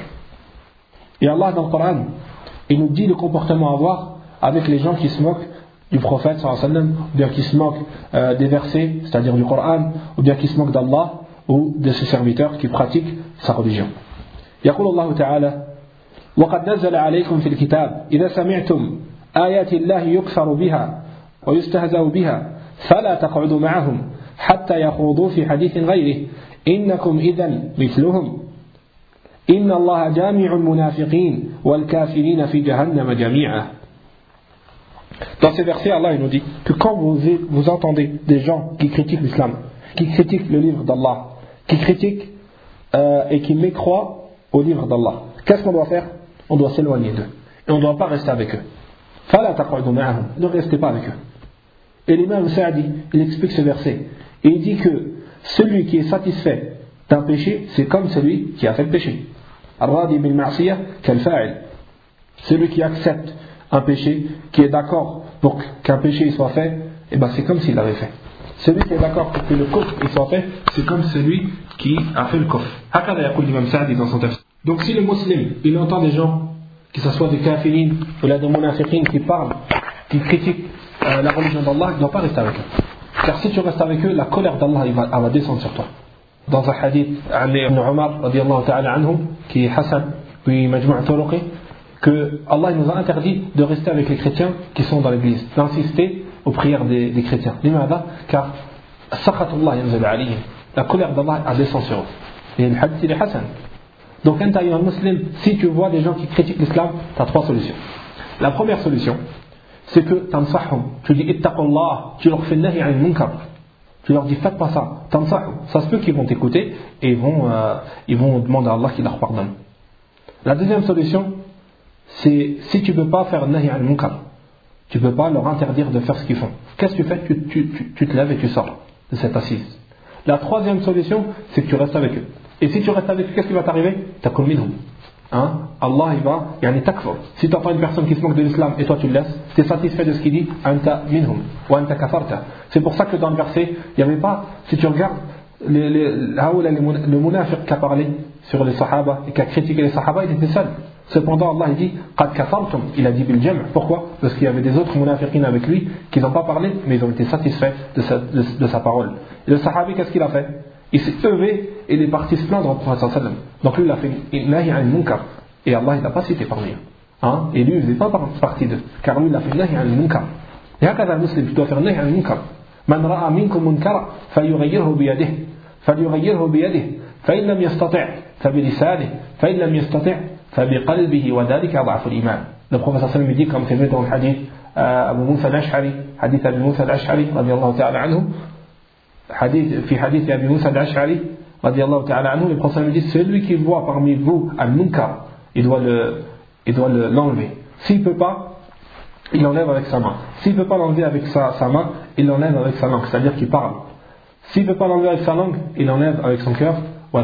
Et Allah dans le Coran, il nous dit le comportement à avoir avec les gens qui se moquent du prophète sallallahu alayhi wa sallam, ou bien qui se moquent des versets, c'est-à-dire du Coran, ou bien qui se moquent d'Allah ou de ses serviteurs qui pratiquent sa religion. يقول الله تعالى وقد نزل عليكم في الكتاب إذا سمعتم آيات الله يكفر بها ويستهزأ بها فلا تقعدوا معهم حتى يخوضوا في حديث غيره إنكم إذن مثلهم إن الله جامع المنافقين والكافرين في جهنم جميعا. Dans ces versets, Allah il nous dit que quand vous entendez des gens qui critiquent l'islam, qui critiquent le livre d'Allah, qui critiquent et qui mécroient au livre d'Allah, qu'est-ce qu'on doit faire? On doit s'éloigner d'eux et on ne doit pas rester avec eux. فلا تقعدوا معهم, ne restez pas avec eux. Et l'imam Sa'di, il explique ce verset et il dit que celui qui est satisfait d'un péché, c'est comme celui qui a fait le péché. Ar-radi bil ma'siyah kal fa'il. Celui qui accepte un péché, qui est d'accord pour qu'un péché soit fait, et ben c'est comme s'il l'avait fait. Celui qui est d'accord pour que le kufr soit fait, c'est comme celui qui a fait le kufr. Hakada yaqul l'imam Sa'di dans son tafsir. Donc si le musulman, il entend des gens, que ce soit des kafirin ou des munafiqin qui parlent, qui critiquent la religion d'Allah, il ne doit pas rester avec eux. Car si tu restes avec eux, la colère d'Allah elle va descendre sur toi. Dans un hadith Ibn Umar radiyallahu ta'ala anhu, qui est Hassan, puis Majmu' Turuqi, que Allah nous a interdit de rester avec les chrétiens qui sont dans l'église, d'insister aux prières des chrétiens. Car la colère d'Allah a descendu sur eux. Et le hadith il est Hassan. Donc quand tu es un musulman, si tu vois des gens qui critiquent l'islam, tu as trois solutions. La première solution, c'est que tu dis ittaqullah, tu leur fais nahi al munkar. Tu leur dis faites pas ça, ça se peut qu'ils vont t'écouter et ils vont demander à Allah qu'il leur pardonne. La deuxième solution, c'est si tu ne peux pas faire nahi al munkar, tu ne peux pas leur interdire de faire ce qu'ils font. Qu'est-ce que tu fais? Tu te lèves et tu sors de cette assise. La troisième solution, c'est que tu restes avec eux. Et si tu restes avec eux, qu'est-ce qui va t'arriver? Takun minhum. Allah il va, takfur. Si tu entends une personne qui se moque de l'islam et toi tu le laisses, tu es satisfait de ce qu'il dit, anta minhum, wa anta kafarta. C'est pour ça que dans le verset, il n'y avait pas, si tu regardes, le munafiq qui a parlé, sur les Sahaba et qui a critiqué les Sahaba, il était seul. Cependant, Allah dit Qad kafartum, il a dit bil jam'. Pourquoi? Parce qu'il y avait des autres munafiqin avec lui qui n'ont pas parlé, mais ils ont été satisfaits de sa parole. Et le Sahabi, qu'est-ce qu'il a fait? Il s'est levé et il est parti se plaindre au prophète sallallahu alayhi wa sallam. Donc lui, il a fait nahi al munkar. Et Allah, il n'a pas cité parmi eux. Et lui, il ne faisait pas partie d'eux. Car lui, il a fait nahi al munkar. Et هكذا المسلم, tu dois faire nahi al munkar. من رأى منكم منكرا فليغيره بيده فإن لم يستطع فبلسانه فإن لم يستطع فبقلبه وذلك أضعف الإيمان. Le prophète sallallahu alayhi wa sallam dit, comme c'est vu dans le hadith Abu Musa al-Ash'ari, hadith Abu Musa al-Ash'ari radiyallahu ta'ala anhu, في حديث أبي موسى الأشعري رضي الله تعالى عنه, le prophète dit, celui qui voit parmi vous al-munkar, il doit l'enlever. S'il ne peut pas, il l'enlève avec sa main. S'il ne peut pas l'enlever avec sa main, il l'enlève avec sa langue, c'est-à-dire qu'il parle. S'il ne peut pas l'enlever avec sa langue, il l'enlève avec son cœur.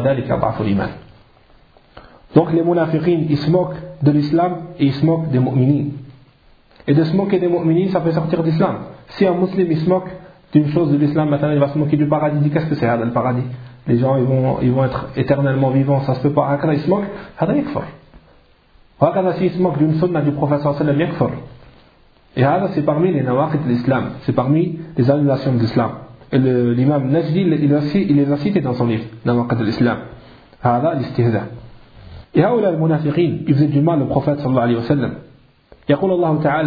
Donc les munafiqin, ils se moquent de l'islam et ils se moquent des mu'minines. Et de se moquer des mu'minines, ça peut sortir d'islam. Si un musulman il se moque d'une chose de l'islam, maintenant il va se moquer du paradis, il dit qu'est-ce que c'est le paradis? Les gens ils vont être éternellement vivants, ça se peut pas. Il se moque, s'il se moque d'une sunna du prophète sallallahu alayhi wa sallam, et c'est parmi les nawaqid de l'islam, c'est parmi les annulations de l'islam. Et l'imam Najdi, il les a cités dans son livre, nawaqid de l'islam. هذا الاستهزاء. Et هؤلاء المنافقين, ils faisaient du mal au prophète sallallahu alayhi wa sallam. يقول الله تعالى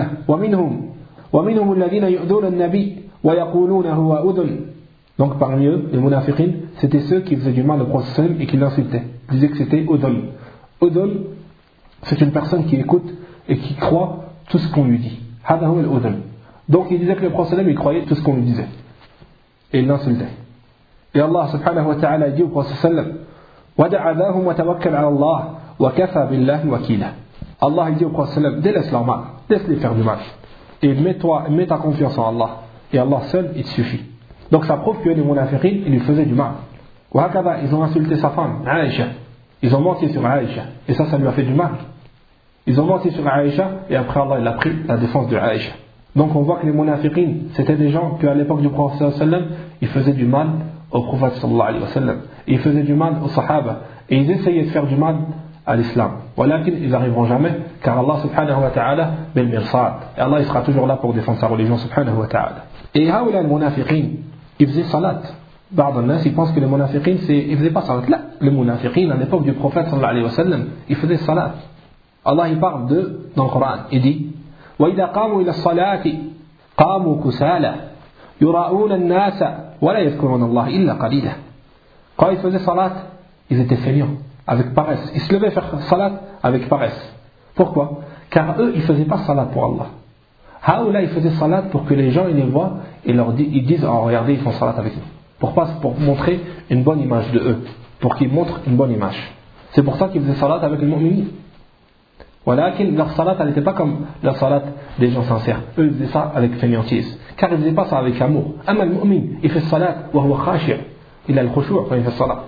ومنهم الذين يؤذون النبي ويقولون هو أذن. Donc parmi eux, les munafiqin, c'était ceux qui faisaient du mal au prophète sallallahu alayhi wa sallam et qui l'insultaient. Ils disaient que c'était udhun. Udhun, c'est une personne qui écoute et qui croit tout ce qu'on lui dit. هذا هو الأذن. Donc il disait que le prophète sallallahu alayhi wa sallam, il croyait tout ce qu'on lui disait. Et il l'insultait. Et Allah subhanahu wa ta'ala dit au prophète sallallahu alayhi wa sallam ودع ذاهم وتوكل على الله وكفى بالله وكيلا. Allah dit au prophète sallam, délaisse leur mal, laisse-les faire du mal et mets ta confiance en Allah, et Allah seul il te suffit. Donc ça prouve que les munafiqin ils lui faisaient du mal. وهكذا ils ont insulté sa femme Aïcha, ils ont menti sur Aïcha et ça lui a fait du mal. Ils ont menti sur Aïcha et après Allah il a pris la défense de Aïcha. Donc on voit que les munafiqin c'était des gens qu'à l'époque du prophète sallallahu alayhi wa sallam ils faisaient du mal au prophète sallallahu alayhi wa sallam, ils faisaient du mal aux sahaba et ils essayaient de faire du mal à l'islam. Walakin ils n'arriveront jamais car Allah subhanahu wa ta'ala bil mirsad, et Allah il sera toujours là pour défendre sa religion subhanahu wa ta'ala. Et haoula al munafiqin ils faisaient salat. Ba'd an-nas ils pensent que les munafiqin ils faisaient pas salat. Là, les munafiqin à l'époque du prophète sallallahu alayhi wa sallam ils faisaient salat. Allah il parle d'eux dans le Coran, il dit wa idha qamu ila as-salati qamu kusala yura'una an-nasa ولا يذكرون الله إلا قليلا. Quand ils faisaient salat, ils étaient feignants, avec paresse. Ils se levaient faire salat avec paresse. Pourquoi? Car eux, ils ne faisaient pas salat pour Allah. Haoula, ils faisaient salat pour que les gens ils les voient et ils disent oh, regardez, ils font salat avec nous. Pour montrer une bonne image de eux. Pour qu'ils montrent une bonne image. C'est pour ça qu'ils faisaient salat avec les mu'minins. Walakin leur salat, elle n'était pas comme la salat des gens sincères. Eux, ils faisaient ça avec fainéantise. Car ils ne faisaient pas ça avec amour. Amma al-mu'min, il fait salat, wa huwa khashi'. Il a le khushu' quand il fait salat.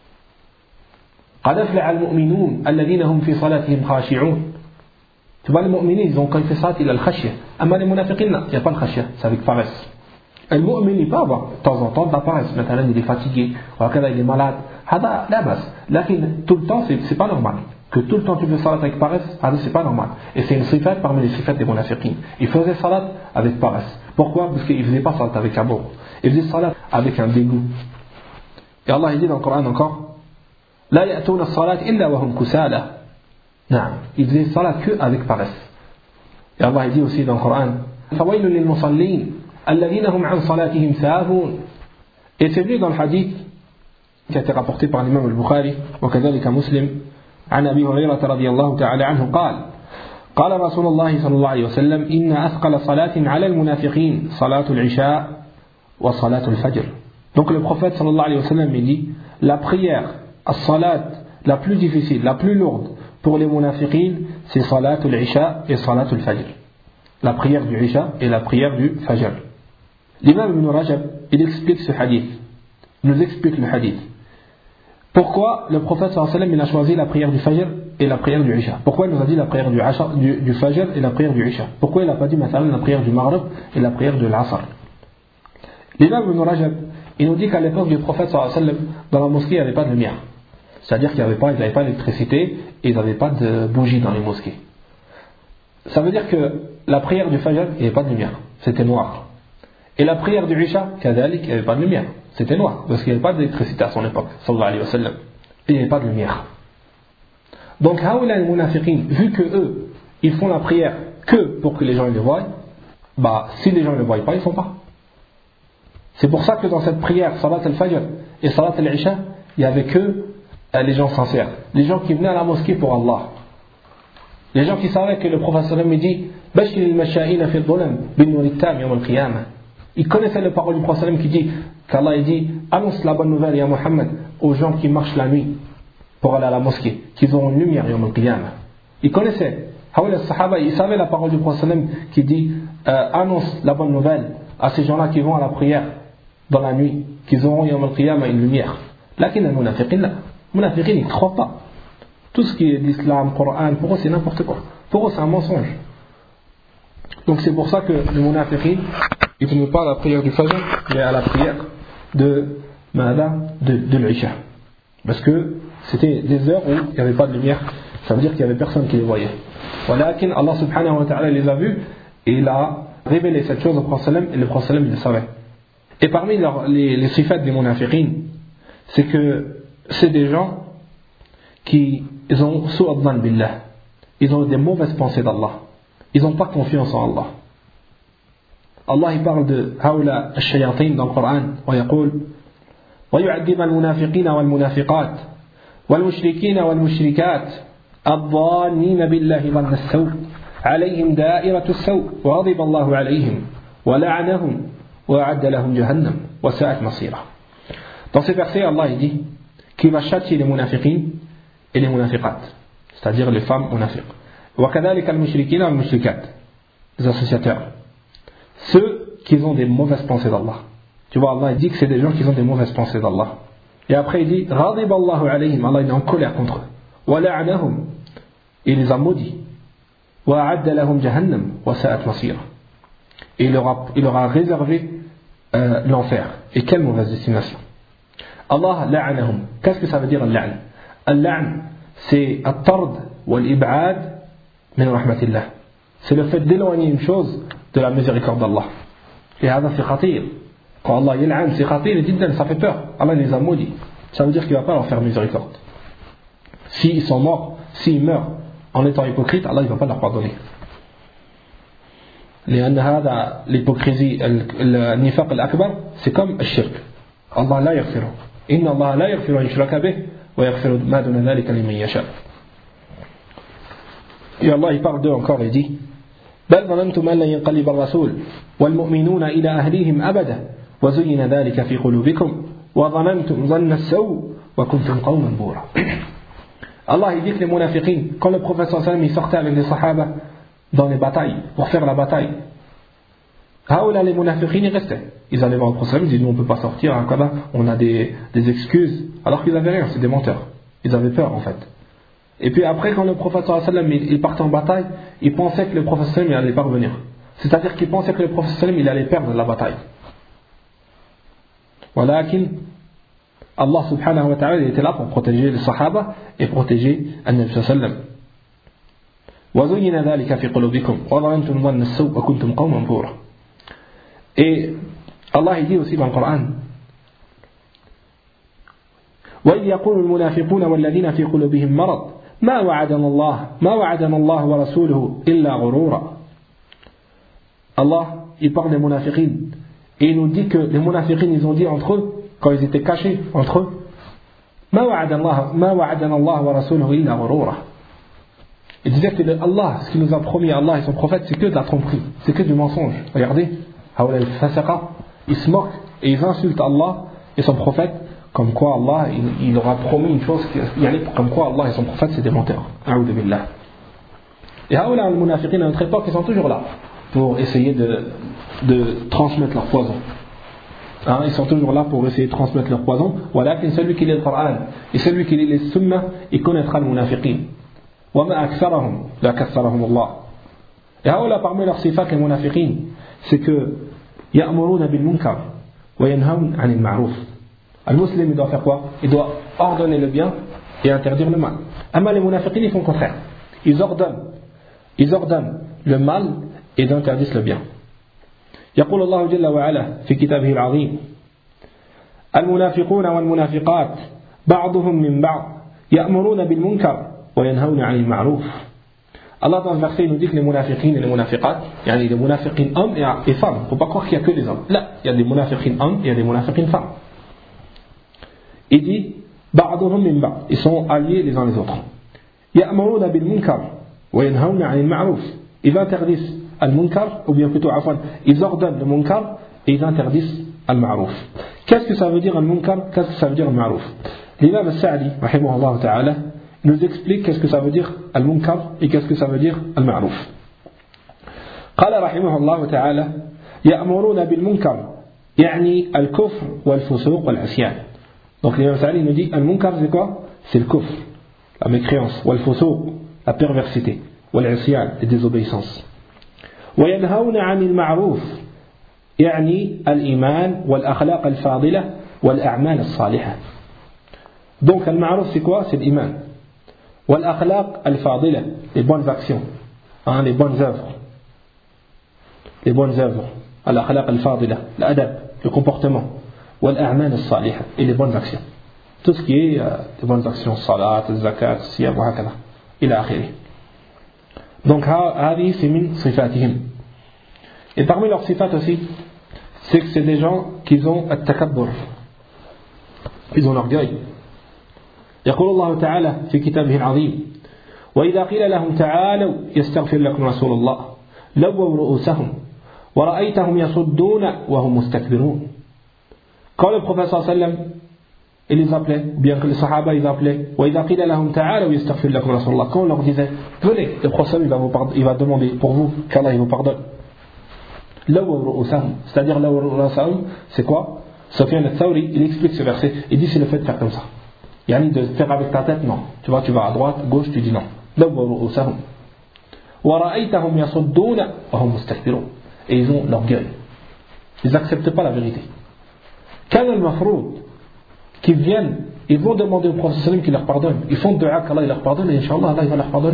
قد أفلح المؤمنون الذين هم في صلاتهم خاشعون. Tu vois, les mu'minins, quand ils font salat, il a le khashiyah. Amma les munafiqin, il n'y a pas le khashiyah, c'est avec paresse. Le mu'min, il peut avoir de temps en temps de la paresse. Maintenant, il est fatigué, ou il est malade. هذا لا بأس. لكن tout le temps, c'est pas normal. Que tout le temps tu fais salat avec paresse, c'est pas normal. Et c'est une sifat parmi les sifat des munafiqin. Ils faisaient salat avec paresse. Pourquoi? Parce qu'ils ne faisaient pas salat avec amour. Ils faisaient salat avec un dégoût. Et Allah dit dans le Coran encore لا يأتون الصلاة إلا وهم كسالى. نعم. Ils faisaient salat que avec paresse. Et Allah dit aussi dans le Coran فويل للمصلين الذين هم عن صلاتهم ساهون. Et c'est vu dans le hadith qui a été rapporté par l'imam al-Bukhari وكذلك مسلم عن أبي هريرة رضي الله تعالى عنه قال رسول الله صلى الله عليه وسلم إن أثقل صلاة على المنافقين صلاة العشاء وصلاة الفجر. Donc le prophète صلى الله عليه وسلم dit la prière, as-salat la plus difficile, la plus lourde pour les munafiqin, c'est salat al-isha et salat al-fajr. La prière du isha et la prière du fajr. L'imam Ibn Rajab, il explique ce hadith. Il nous explique le hadith. Pourquoi le prophète sallallahu alayhi wa sallam il a choisi la prière du fajr et la prière du isha? Pourquoi il nous a dit la prière du fajr et la prière du isha? Pourquoi il n'a pas dit maintenant la prière du maghrib et la prière de l'asr? L'imam Ibn Rajab, il nous dit qu'à l'époque du prophète sallallahu alayhi wa sallam, dans la mosquée il n'y avait pas de lumière. C'est-à-dire qu'ils n'avaient pas d'électricité et ils n'avaient pas de bougies dans les mosquées. Ça veut dire que la prière du Fajr, il n'y avait pas de lumière, c'était noir. Et la prière du Isha, kadalik, il n'y avait pas de lumière, c'était noir, parce qu'il n'y avait pas d'électricité à son époque, sallallahu alayhi wa sallam. Et il n'y avait pas de lumière. Donc, haoula les munafiqin, vu que eux, ils font la prière que pour que les gens le voient, si les gens ne le voient pas, ils ne font pas. C'est pour ça que dans cette prière, Salat al-Fajr et Salat al-Isha, il n'y avait que les gens sincères, les gens qui venaient à la mosquée pour Allah. Les gens qui savaient que le prophète sallam dit Bashir al-masha'ina fi al-dhulam bin-nur al-tam yawm al-qiyamah. Ils connaissaient la parole du prophète sallam qui dit qu'Allah dit annonce la bonne nouvelle, ya Muhammad, aux gens qui marchent la nuit pour aller à la mosquée, qu'ils auront une lumière yawm al-qiyamah. Ils connaissaient. Les Sahaba, ils savaient la parole du prophète sallam qui dit annonce la bonne nouvelle à ces gens-là qui vont à la prière dans la nuit, qu'ils auront yawm al-qiyamah une lumière. Lakin al-munafiqin, les munafiqin, ils ne croient pas. Tout ce qui est l'islam, Coran, pour eux c'est n'importe quoi. Pour eux c'est un mensonge. Donc c'est pour ça que les munafiqin, ils ne veulent pas à la prière du Fajr, mais à la prière de l'Isha. Parce que c'était des heures où il n'y avait pas de lumière, ça veut dire qu'il n'y avait personne qui les voyait. Walakin Allah subhanahu wa ta'ala les a vus et il a révélé cette chose au Prophète et le Prophète il le savait. Et parmi les sifat des munafiqin, c'est que c'est des gens qui ont su'adhan billah, ils ont des mauvaises pensées d'Allah, ils n'ont pas confiance en Allah. Allah il parle de haoula al-shayatin dans le Coran, ويقول ويعذب المنافقين والمنافقات والمشركين والمشركات الظانين بالله ظن السوء عليهم دائرة السوء وغضب الله عليهم ولعنهم وأعد لهم جهنم وساءت مصيرا. Dans ces versets, Allah il dit qu'il va châtier les munafiqin et les munafiqat, c'est-à-dire les femmes munafiq. وكذلك المشركين والمشركات, les associateurs, ceux qui ont des mauvaises pensées d'Allah. Tu vois, Allah il dit que c'est des gens qui ont des mauvaises pensées d'Allah. Et après il dit غضب الله عليهم, Allah il est en colère contre eux. وَلَعْنَهُمْ, il les a maudits. وَأَعَدَّ لَهُمْ جَهَنَّمْ وَسَاءَتْ مَصِيرًا, et il leur a réservé l'enfer. Et quelle mauvaise destination. Allah la'anahum. Qu'est-ce que ça veut dire al-la'n? Al-la'n, c'est at-tard wal-ib'ad min rahmatillah. C'est le fait d'éloigner une chose de la miséricorde d'Allah. Et ça c'est khatir. Quand Allah yal'an, c'est khatir et jiddan, ça fait peur. Allah les a maudits. Ça veut dire qu'il ne va pas leur faire miséricorde. S'ils sont morts, s'ils meurent en étant hypocrites, Allah ne va pas leur pardonner. L'hypocrisie, le nifaq al-akbar, c'est comme le shirk. Allah la yaghfiru. Inna Allah la yaghfiru an yushraka bih wa yaghfiru ma duna dhalika liman yasha. Et Allah il parle d'eux encore et dit بل ظننتم أن لن ينقلب الرسول والمؤمنون إلى أهليهم أبدا وزين ذلك في قلوبكم وظننتم ظن السوء وكنتم قوما بورا. Allah il dit que les munafiqin, quand le prophète sallallahu alayhi wa sallam il sortait avec les sahaba dans les batailles, pour faire la bataille, les munafiqin ils restaient. Ils allaient voir le prophète, ils disaient nous on ne peut pas sortir, on a des excuses, alors qu'ils n'avaient rien, c'est des menteurs. Ils avaient peur en fait. Et puis après quand le prophète sallallahu alayhi wa sallam il partait en bataille, ils pensaient que le prophète sallallahu alayhi wa sallam il allait pas revenir. C'est-à-dire qu'ils pensaient que le prophète sallallahu alayhi wa sallam il allait perdre la bataille. Walakin Allah subhanahu wa ta'ala était là pour protéger les sahaba et protéger An-Nabi sallallahu alayhi wa sallam. وَزُيِّنَ ذَلِكَ فِي قُلُوبِكُمْ وَظَنَنْتُمْ ظَنَّ السَّوْءِ وَكُنْتُمْ قَوْمًا بُورًا. Et Allah il dit aussi dans le Coran وَإِذْ يَقُولُ الْمُنَافِقُونَ وَالَّذِينَ فِي قُلُوبِهِمْ مَرَضٌ مَا وَعَدَنَا اللَّهُ وَرَسُولُهُ إِلَّا غُرُورًا. Allah il parle des munafiqin et il nous dit que les munafiqin ils ont dit entre eux quand ils étaient cachés entre eux ما وعدنا الله ورسوله إلا غرورا. Il disait que Allah, ce qu'il nous a promis, Allah et son prophète, c'est que de la tromperie, c'est que du mensonge. Regardez, ils se moquent et ils insultent Allah et son prophète, comme quoi Allah, il leur a promis une chose, comme quoi Allah et son prophète, c'est des menteurs. Et les munafiqin à notre époque, ils sont toujours là pour essayer de transmettre leur poison. Ils sont toujours là pour essayer de transmettre leur poison. Voilà, celui qui lit le Coran et celui qui lit les sunnah, il connaîtra le munafiqin. وما أكثرهم لا كثرهم الله. Et هؤلاء parmi leurs sifat les munafiqin, c'est que يأمرون بالمنكر وينهون عن المعروف. Le musulman il doit faire quoi? Il doit ordonner le bien et interdire le mal. Amma les munafiqin, ils font le contraire. Ils ordonnent le mal et ils interdisent le bien. يقول الله جل وعلا في كتابه العظيم المنافقون والمنافقات بعضهم من بعض يأمرون بالمنكر وينهون عن المعروف. Allah dans ce verset nous dit que les munafiqin et les munafiqat, yani les munafiqin hommes et femmes, il ne faut pas croire qu'il n'y a que les hommes. Là, il y a des munafiqin hommes et il y a des munafiqin femmes. Il dit بعضهم من بعض, ils sont alliés les uns les autres. يأمرون بالمنكر وينهون عن المعروف. Ils interdisent al-munkar, ou bien plutôt ils ordonnent le munkar et ils interdisent al-ma'rouf. Qu'est-ce que ça veut dire al-munkar? Qu'est-ce que ça veut dire al-ma'rouf? L'imam al-Sa'di, rahimahullah ta'ala, nous explique qu'est-ce que ça veut dire al-munkar et qu'est-ce que ça veut dire al-ma'rouf. قال رحمه الله تعالى يأمرون بالمنكر يعني الكفر والفسوق والعصيان. Donc l'imam al-Sa'di nous dit al-munkar c'est quoi? C'est le kufr, la mécréance, wal-fusuq, la perversité, wal-isyan, la désobéissance. وينهون عن المعروف يعني الإيمان والأخلاق الفاضلة والأعمال الصالحة. Donc al-ma'rouf c'est quoi? C'est l'iman. والأخلاق الفاضلة, les bonnes actions, les bonnes œuvres. Les bonnes œuvres. الأخلاق الفاضلة, l'adab, le comportement. والأعمال الصالحة, et les bonnes actions. Tout ce qui est les bonnes actions, salat, zakat, siyam, وهكذا إلى آخره. Donc, هذه c'est min sifatihim. Et parmi leurs sifat aussi, c'est que c'est des gens qui ont التكبر. Ils ont l'orgueil. يقول الله تعالى في كتابه العظيم وإذا قيل لهم تعالوا يستغفر لكم رسول الله لووا رؤوسهم ورأيتهم يصدون وهم مستكبرون. Quand le prophète sallallahu alayhi wa sallam il les appelait, bien que les sahaba ils appelaient, وإذا قيل لهم تعالوا يستغفر لكم رسول الله, quand on leur disait venez, le prophète il va demander pour vous qu'Allah il vous pardonne. لووا رؤوسهم, c'est-à-dire لووا رؤوسهم c'est quoi? Sufyan al-Thawri il explique ce verset, il dit c'est le fait de faire comme ça. Yani de faire avec ta tête, non. Tu vois, tu vas à droite, gauche, tu dis non. Et ils ont l'orgueil. Ils n'acceptent pas la vérité. Quand le mafroud, qui viennent, ils vont demander au prophète qu'il leur pardonne. Ils font dua qu'Allah leur pardonne et Inch'Allah, Allah il va leur pardonner.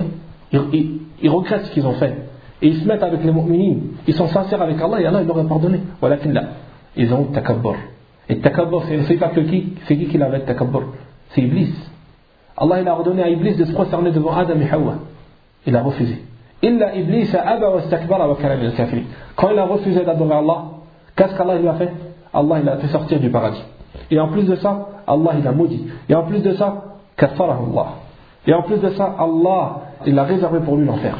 Ils regrettent ce qu'ils ont fait. Et ils se mettent avec les mu'minines. Ils sont sincères avec Allah et Allah il leur a pardonné. Walakin là, ils ont takabbur. Et takabbur, c'est pas que qui? C'est qui l'avait takabbur? C'est Iblis. Allah il a ordonné à Iblis de se prosterner devant Adam et Hawa. Il a refusé. Illa Iblis aba wa istakbara wa kana min al-kafirin. Quand il a refusé d'adorer Allah, qu'est-ce qu'Allah il a fait? Allah il a fait sortir du paradis. Et en plus de ça, Allah il a maudit. Et en plus de ça, kaffarahu Allah. Et en plus de ça, Allah il a réservé pour lui l'enfer.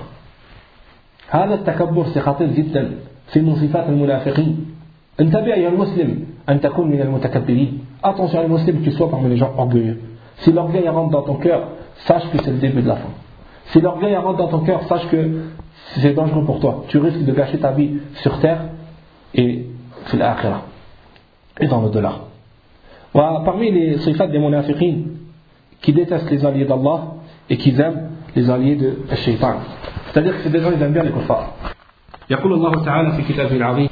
هذا التكبر c'est خطير جدا في من صفات المنافقين. انتبه يا المسلم أن تكون من المتكبرين. Attention les musulmans, que tu sois parmi les gens orgueilleux. Si l'orgueil rentre dans ton cœur, sache que c'est le début de la fin. Si l'orgueil rentre dans ton cœur, sache que c'est dangereux pour toi. Tu risques de gâcher ta vie sur terre et fil akhirah, et dans l'au-delà. Parmi les sifat des munafiqin qui détestent les alliés d'Allah et qui aiment les alliés de Shaitan. C'est-à-dire que c'est des gens qui aiment bien les kuffars. يقول الله تعالى في كتابه العظيم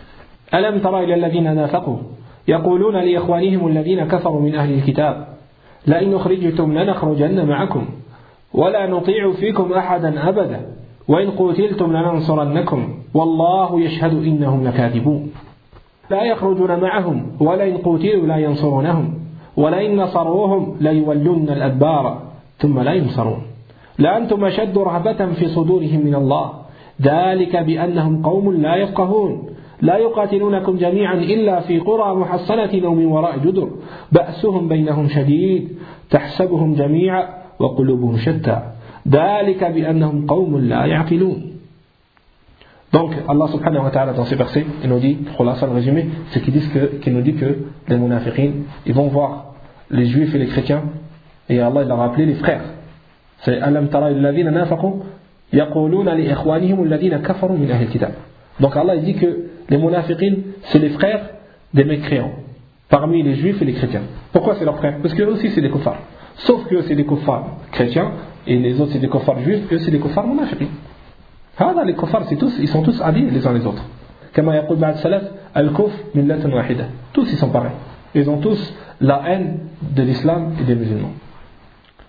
ألم تر إلى الذين نافقوا يقولون لإخوانهم الذين كفروا من أهل الكتاب لئن أخرجتم لنخرجن معكم ولا نطيع فيكم أحدا أبدا وإن قتلتم لننصرنكم والله يشهد إنهم لكاذبون لا يخرجون معهم ولئن قتلوا لا ينصرونهم ولئن نصروهم ليولون الأدبار ثم لا ينصرون لأنتم أشد رهبة في صدورهم من الله ذلك بأنهم قوم لا يفقهون لا يقاتلونكم جميعا إلا في قرى محصنة أو من وراء جدر بأسهم بينهم شديد تحسبهم جميعا وقلوبهم شتى ذلك بأنهم قوم لا يعقلون. Donc Allah subhanahu wa ta'ala dans ces versets il nous dit, pour l'instant le résumé, c'est qu'il nous dit que les munafiqin ils vont voir les juifs et les chrétiens et Allah il leur a appelé les frères. C'est alam tara alladhina nafaqu yaquluna li ikhwanihim alladhina kafaru min ahli alkitab. Donc Allah il dit que les munafiqin c'est les frères des mécréants parmi les juifs et les chrétiens. Pourquoi c'est leurs frères? Parce qu'eux aussi c'est des kuffars. Sauf que c'est des kuffars chrétiens et les autres c'est des kuffars juifs, eux c'est des kuffars munafiqin. Les kuffars ils sont tous alliés les uns les autres. Comme يقول بعض السلف الكفر ملة واحدة. Tous ils sont pareils. Ils ont tous la haine de l'islam et des musulmans.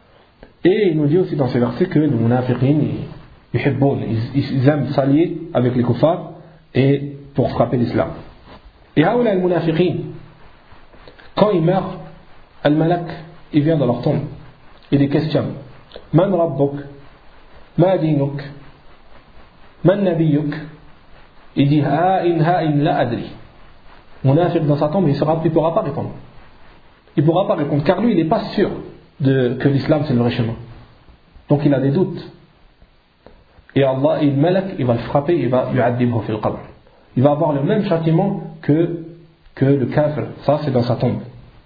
Et il nous dit aussi dans ce verset que les munafiqin, ils aiment s'allier avec les kuffars et pour frapper l'islam. Et haoula les munafiqin, quand ils meurent, al-malak, il vient dans leur tombe, il les questionne. Man rabbuk, ma dinuk, man nabiyuk. Il dit ha'in la adri. Munafiq dans sa tombe, il ne pourra pas répondre. Il ne pourra pas répondre car lui il n'est pas sûr que l'islam c'est le vrai chemin. Donc il a des doutes. Et Allah, il malak, il va le frapper, il va lui adibhu fil qabr. Il va avoir le même châtiment que le kafir. Ça c'est dans sa tombe.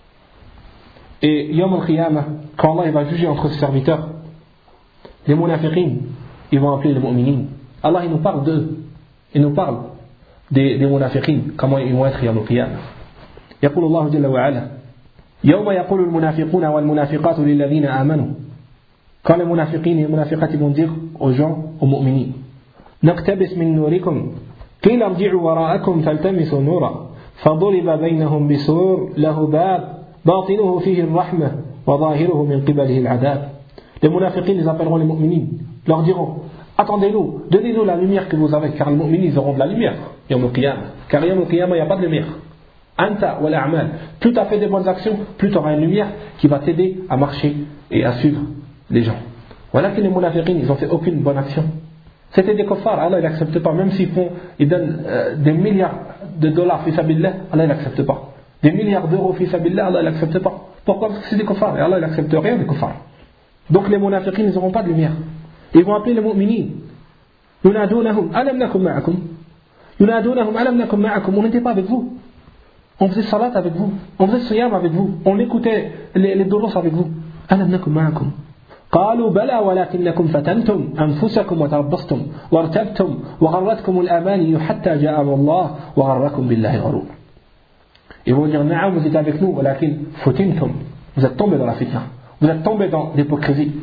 Et Yawm al-Qiyamah, quand Allah il va juger entre ses serviteurs, les munafiqin, ils vont appeler les mu'minin. Allah il nous parle d'eux. Il nous parle des munafiqin, comment ils vont être Yawm al-Qiyamah. يقول الله جل وعلا يوم يقول المنافقون والمنافقات للذين آمنوا. Quand les munafiqin et les munafiqat vont dire aux gens, aux mu'minin, نقتبس من نوركم قيل ارجعوا وراءكم فالتمسوا نورا فضرب بينهم بسور له باب باطنه فيه الرحمة وظاهره من قبله العذاب. Les munafiqin ils appelleront les mu'minin, leur diront attendez-nous, donnez-nous la lumière que vous avez, car les mu'minin ils auront de la lumière Yawm al-Qiyamah. Car Yawm al-Qiyamah il n'y a pas de lumière. Anta wal a'mal, plus tu as fait des bonnes actions, plus tu auras une lumière qui va t'aider à marcher et à suivre les gens. Voilà que les munafiqin ils n'ont fait aucune bonne action. C'était des kuffars, Allah il n'accepte pas, même ils donnent des milliards de dollars fi sabilillah, Allah il n'accepte pas. Des milliards d'euros fi sabilillah, Allah il n'accepte pas. Pourquoi? Parce que c'est des kuffars et Allah il n'accepte rien des kuffars. Donc les munafiqin ils n'auront pas de lumière. Ils vont appeler les mu'minin. Yunadunahum alam nakum ma'akum. Yunadunahum alam nakum ma'akum. On n'était pas avec vous. On faisait salat avec vous. On faisait siyam avec vous. On écoutait les doros avec vous. Alam nakum ma'akum. قالوا بلى ولكنكم فتنتم أنفسكم وتربصتم وارتبتم وغرتكم الأماني حتى جاء أمر الله وغركم بالله الغرور. Ils vont dire نعم vous êtes avec nous ولكن فتنتم. Vous êtes tombés dans la fitna. Vous êtes tombés dans l'hypocrisie.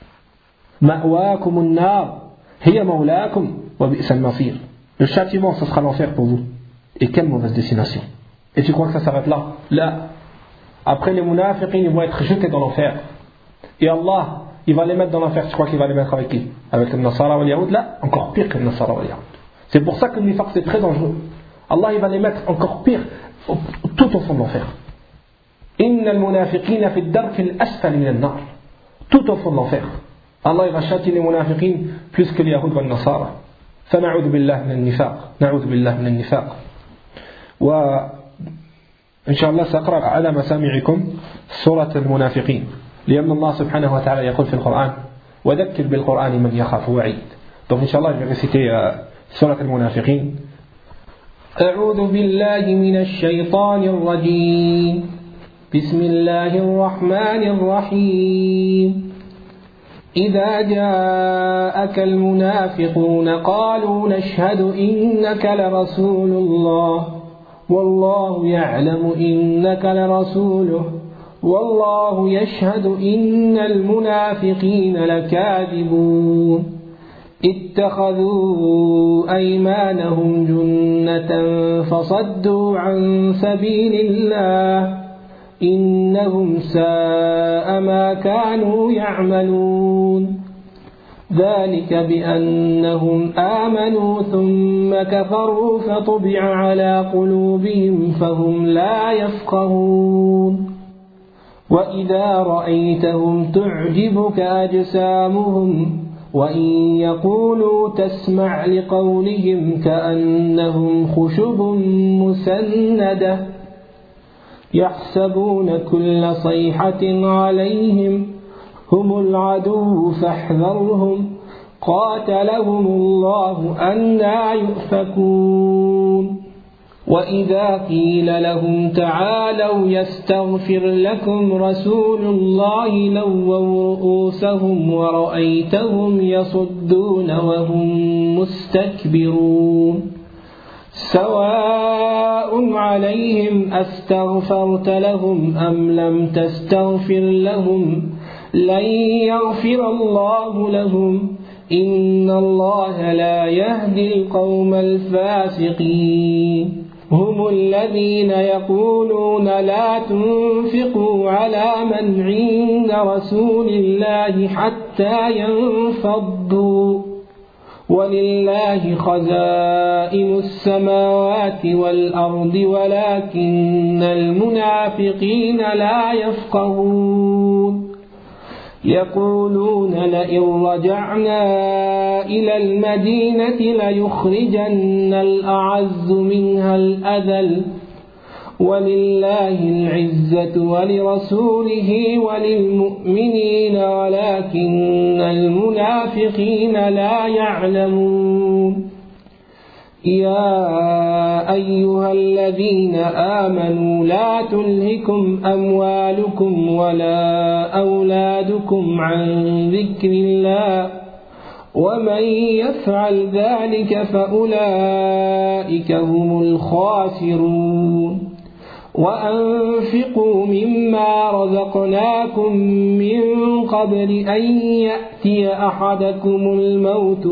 مأواكم النار هي مولاكم وبئس المصير. Le châtiment ce sera l'enfer pour vous. Et quelle mauvaise destination. Et tu crois que ça s'arrête là? Là. Après les munafiqin ils vont être jetés dans l'enfer. Et Allah il va les mettre dans l'enfer. Tu crois qu'il va les mettre avec qui? Avec le Nasara ou le Yahoud? Là, encore pire que le Nasara ou le Yahoud. C'est pour ça que le nifaq c'est très dangereux. Allah il va les mettre encore pire, tout au fond de l'enfer. Inna al-munafiqina fi ad-darki al-asfali min an-nar. Tout au fond de l'enfer. Allah il va châtier les munafiqin plus que les Yahoud ou le Nasara. فنعوذ بالله من النفاق. نعوذ بالله من النفاق. وإن شاء الله سأقرأ على مسامعكم سورة المنافقين. لأن الله سبحانه وتعالى يقول في القرآن وذكر بالقرآن من يخاف وعيد. Donc Inch'Allah je vais réciter سورة المنافقين. أعوذ بالله من الشيطان الرجيم. بسم الله الرحمن الرحيم. إذا جاءك المنافقون قالوا نشهد إنك لرسول الله والله يعلم إنك لرسوله والله يشهد إن المنافقين لكاذبون اتخذوا أيمانهم جنة فصدوا عن سبيل الله إنهم ساء ما كانوا يعملون ذلك بأنهم آمنوا ثم كفروا فطبع على قلوبهم فهم لا يفقهون وإذا رأيتهم تعجبك أجسامهم وإن يقولوا تسمع لقولهم كأنهم خشب مسندة يحسبون كل صيحة عليهم هم العدو فاحذرهم قاتلهم الله أنى يؤفكون وإذا قيل لهم تعالوا يستغفر لكم رسول الله لووا رؤوسهم ورأيتهم يصدون وهم مستكبرون سواء عليهم أستغفرت لهم أم لم تستغفر لهم لن يغفر الله لهم إن الله لا يهدي القوم الفاسقين هم الذين يقولون لا تنفقوا على من عند رسول الله حتى ينفضوا ولله خزائن السماوات والأرض ولكن المنافقين لا يفقهون يقولون لئن رجعنا إلى المدينة ليخرجن الأعز منها الأذل ولله العزة ولرسوله وللمؤمنين ولكن المنافقين لا يعلمون يا أيها الذين آمنوا لا تلهكم أموالكم ولا أولادكم عن ذكر الله ومن يفعل ذلك فأولئك هم الخاسرون وأنفقوا مما رزقناكم من قبل أن يأتي أحدكم الموت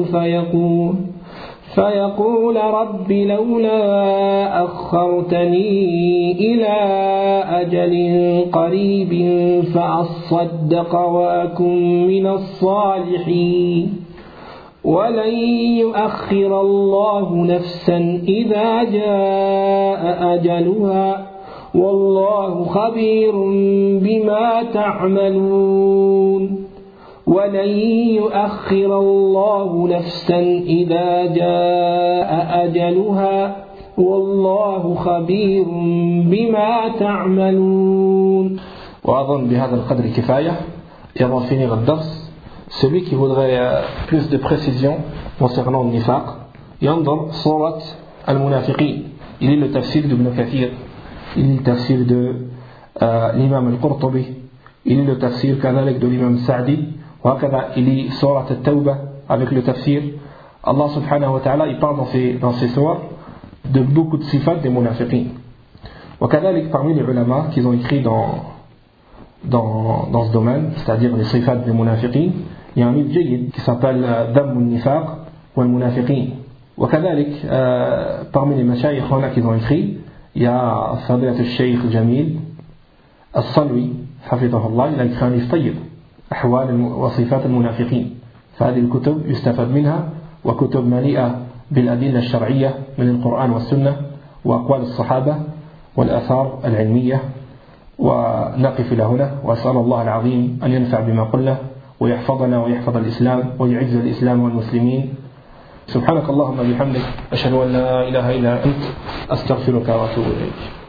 فيقول رب لولا أخرتني إلى أجل قريب فأصدق وأكن من الصالحين ولن يؤخر الله نفسا إذا جاء أجلها والله خبير بما تعملون ولن يؤخر الله نفسا إذا جاء أجلها والله خبير بما تعملون. وأظن بهذا القدر كفاية. Et avant de finir le dars, celui qui voudrait plus de précision concernant le nifaq, ينظر سورة المنافقين. Il lit le tafsir d'Ibn Kathir, il lit le tafsir de l'imam al-Qurtubi, il lit le tafsir كذلك de l'imam Sa'di. وهكذا il lit Surat al-Tawbah avec le tafsir. Allah subhanahu wa ta'ala il parle dans ces sourates de beaucoup de sifat des munafiqin. وكذلك parmi les ulama qui ont écrit dans ce domaine, c'est-à-dire les sifat des munafiqin, il y a un livre جيد qui s'appelle Dhamm al-Nifaq wal-Munafiqin. وكذلك parmi les mashayikh qui ont écrit, il y a Fadilat al-Shaykh Jamil al-Salwi حفظه الله, il a écrit un livre طيب أحوال وصفات المنافقين. فهذه الكتب يستفاد منها وكتب مليئة بالأدلة الشرعية من القرآن والسنة وأقوال الصحابة والآثار العلمية. ونقف إلى هنا وأسأل الله العظيم أن ينفع بما قلنا ويحفظنا ويحفظ الإسلام ويعز الإسلام والمسلمين. سبحانك اللهم وبحمدك أشهد أن لا إله إلا أنت أستغفرك وأتوب إليك.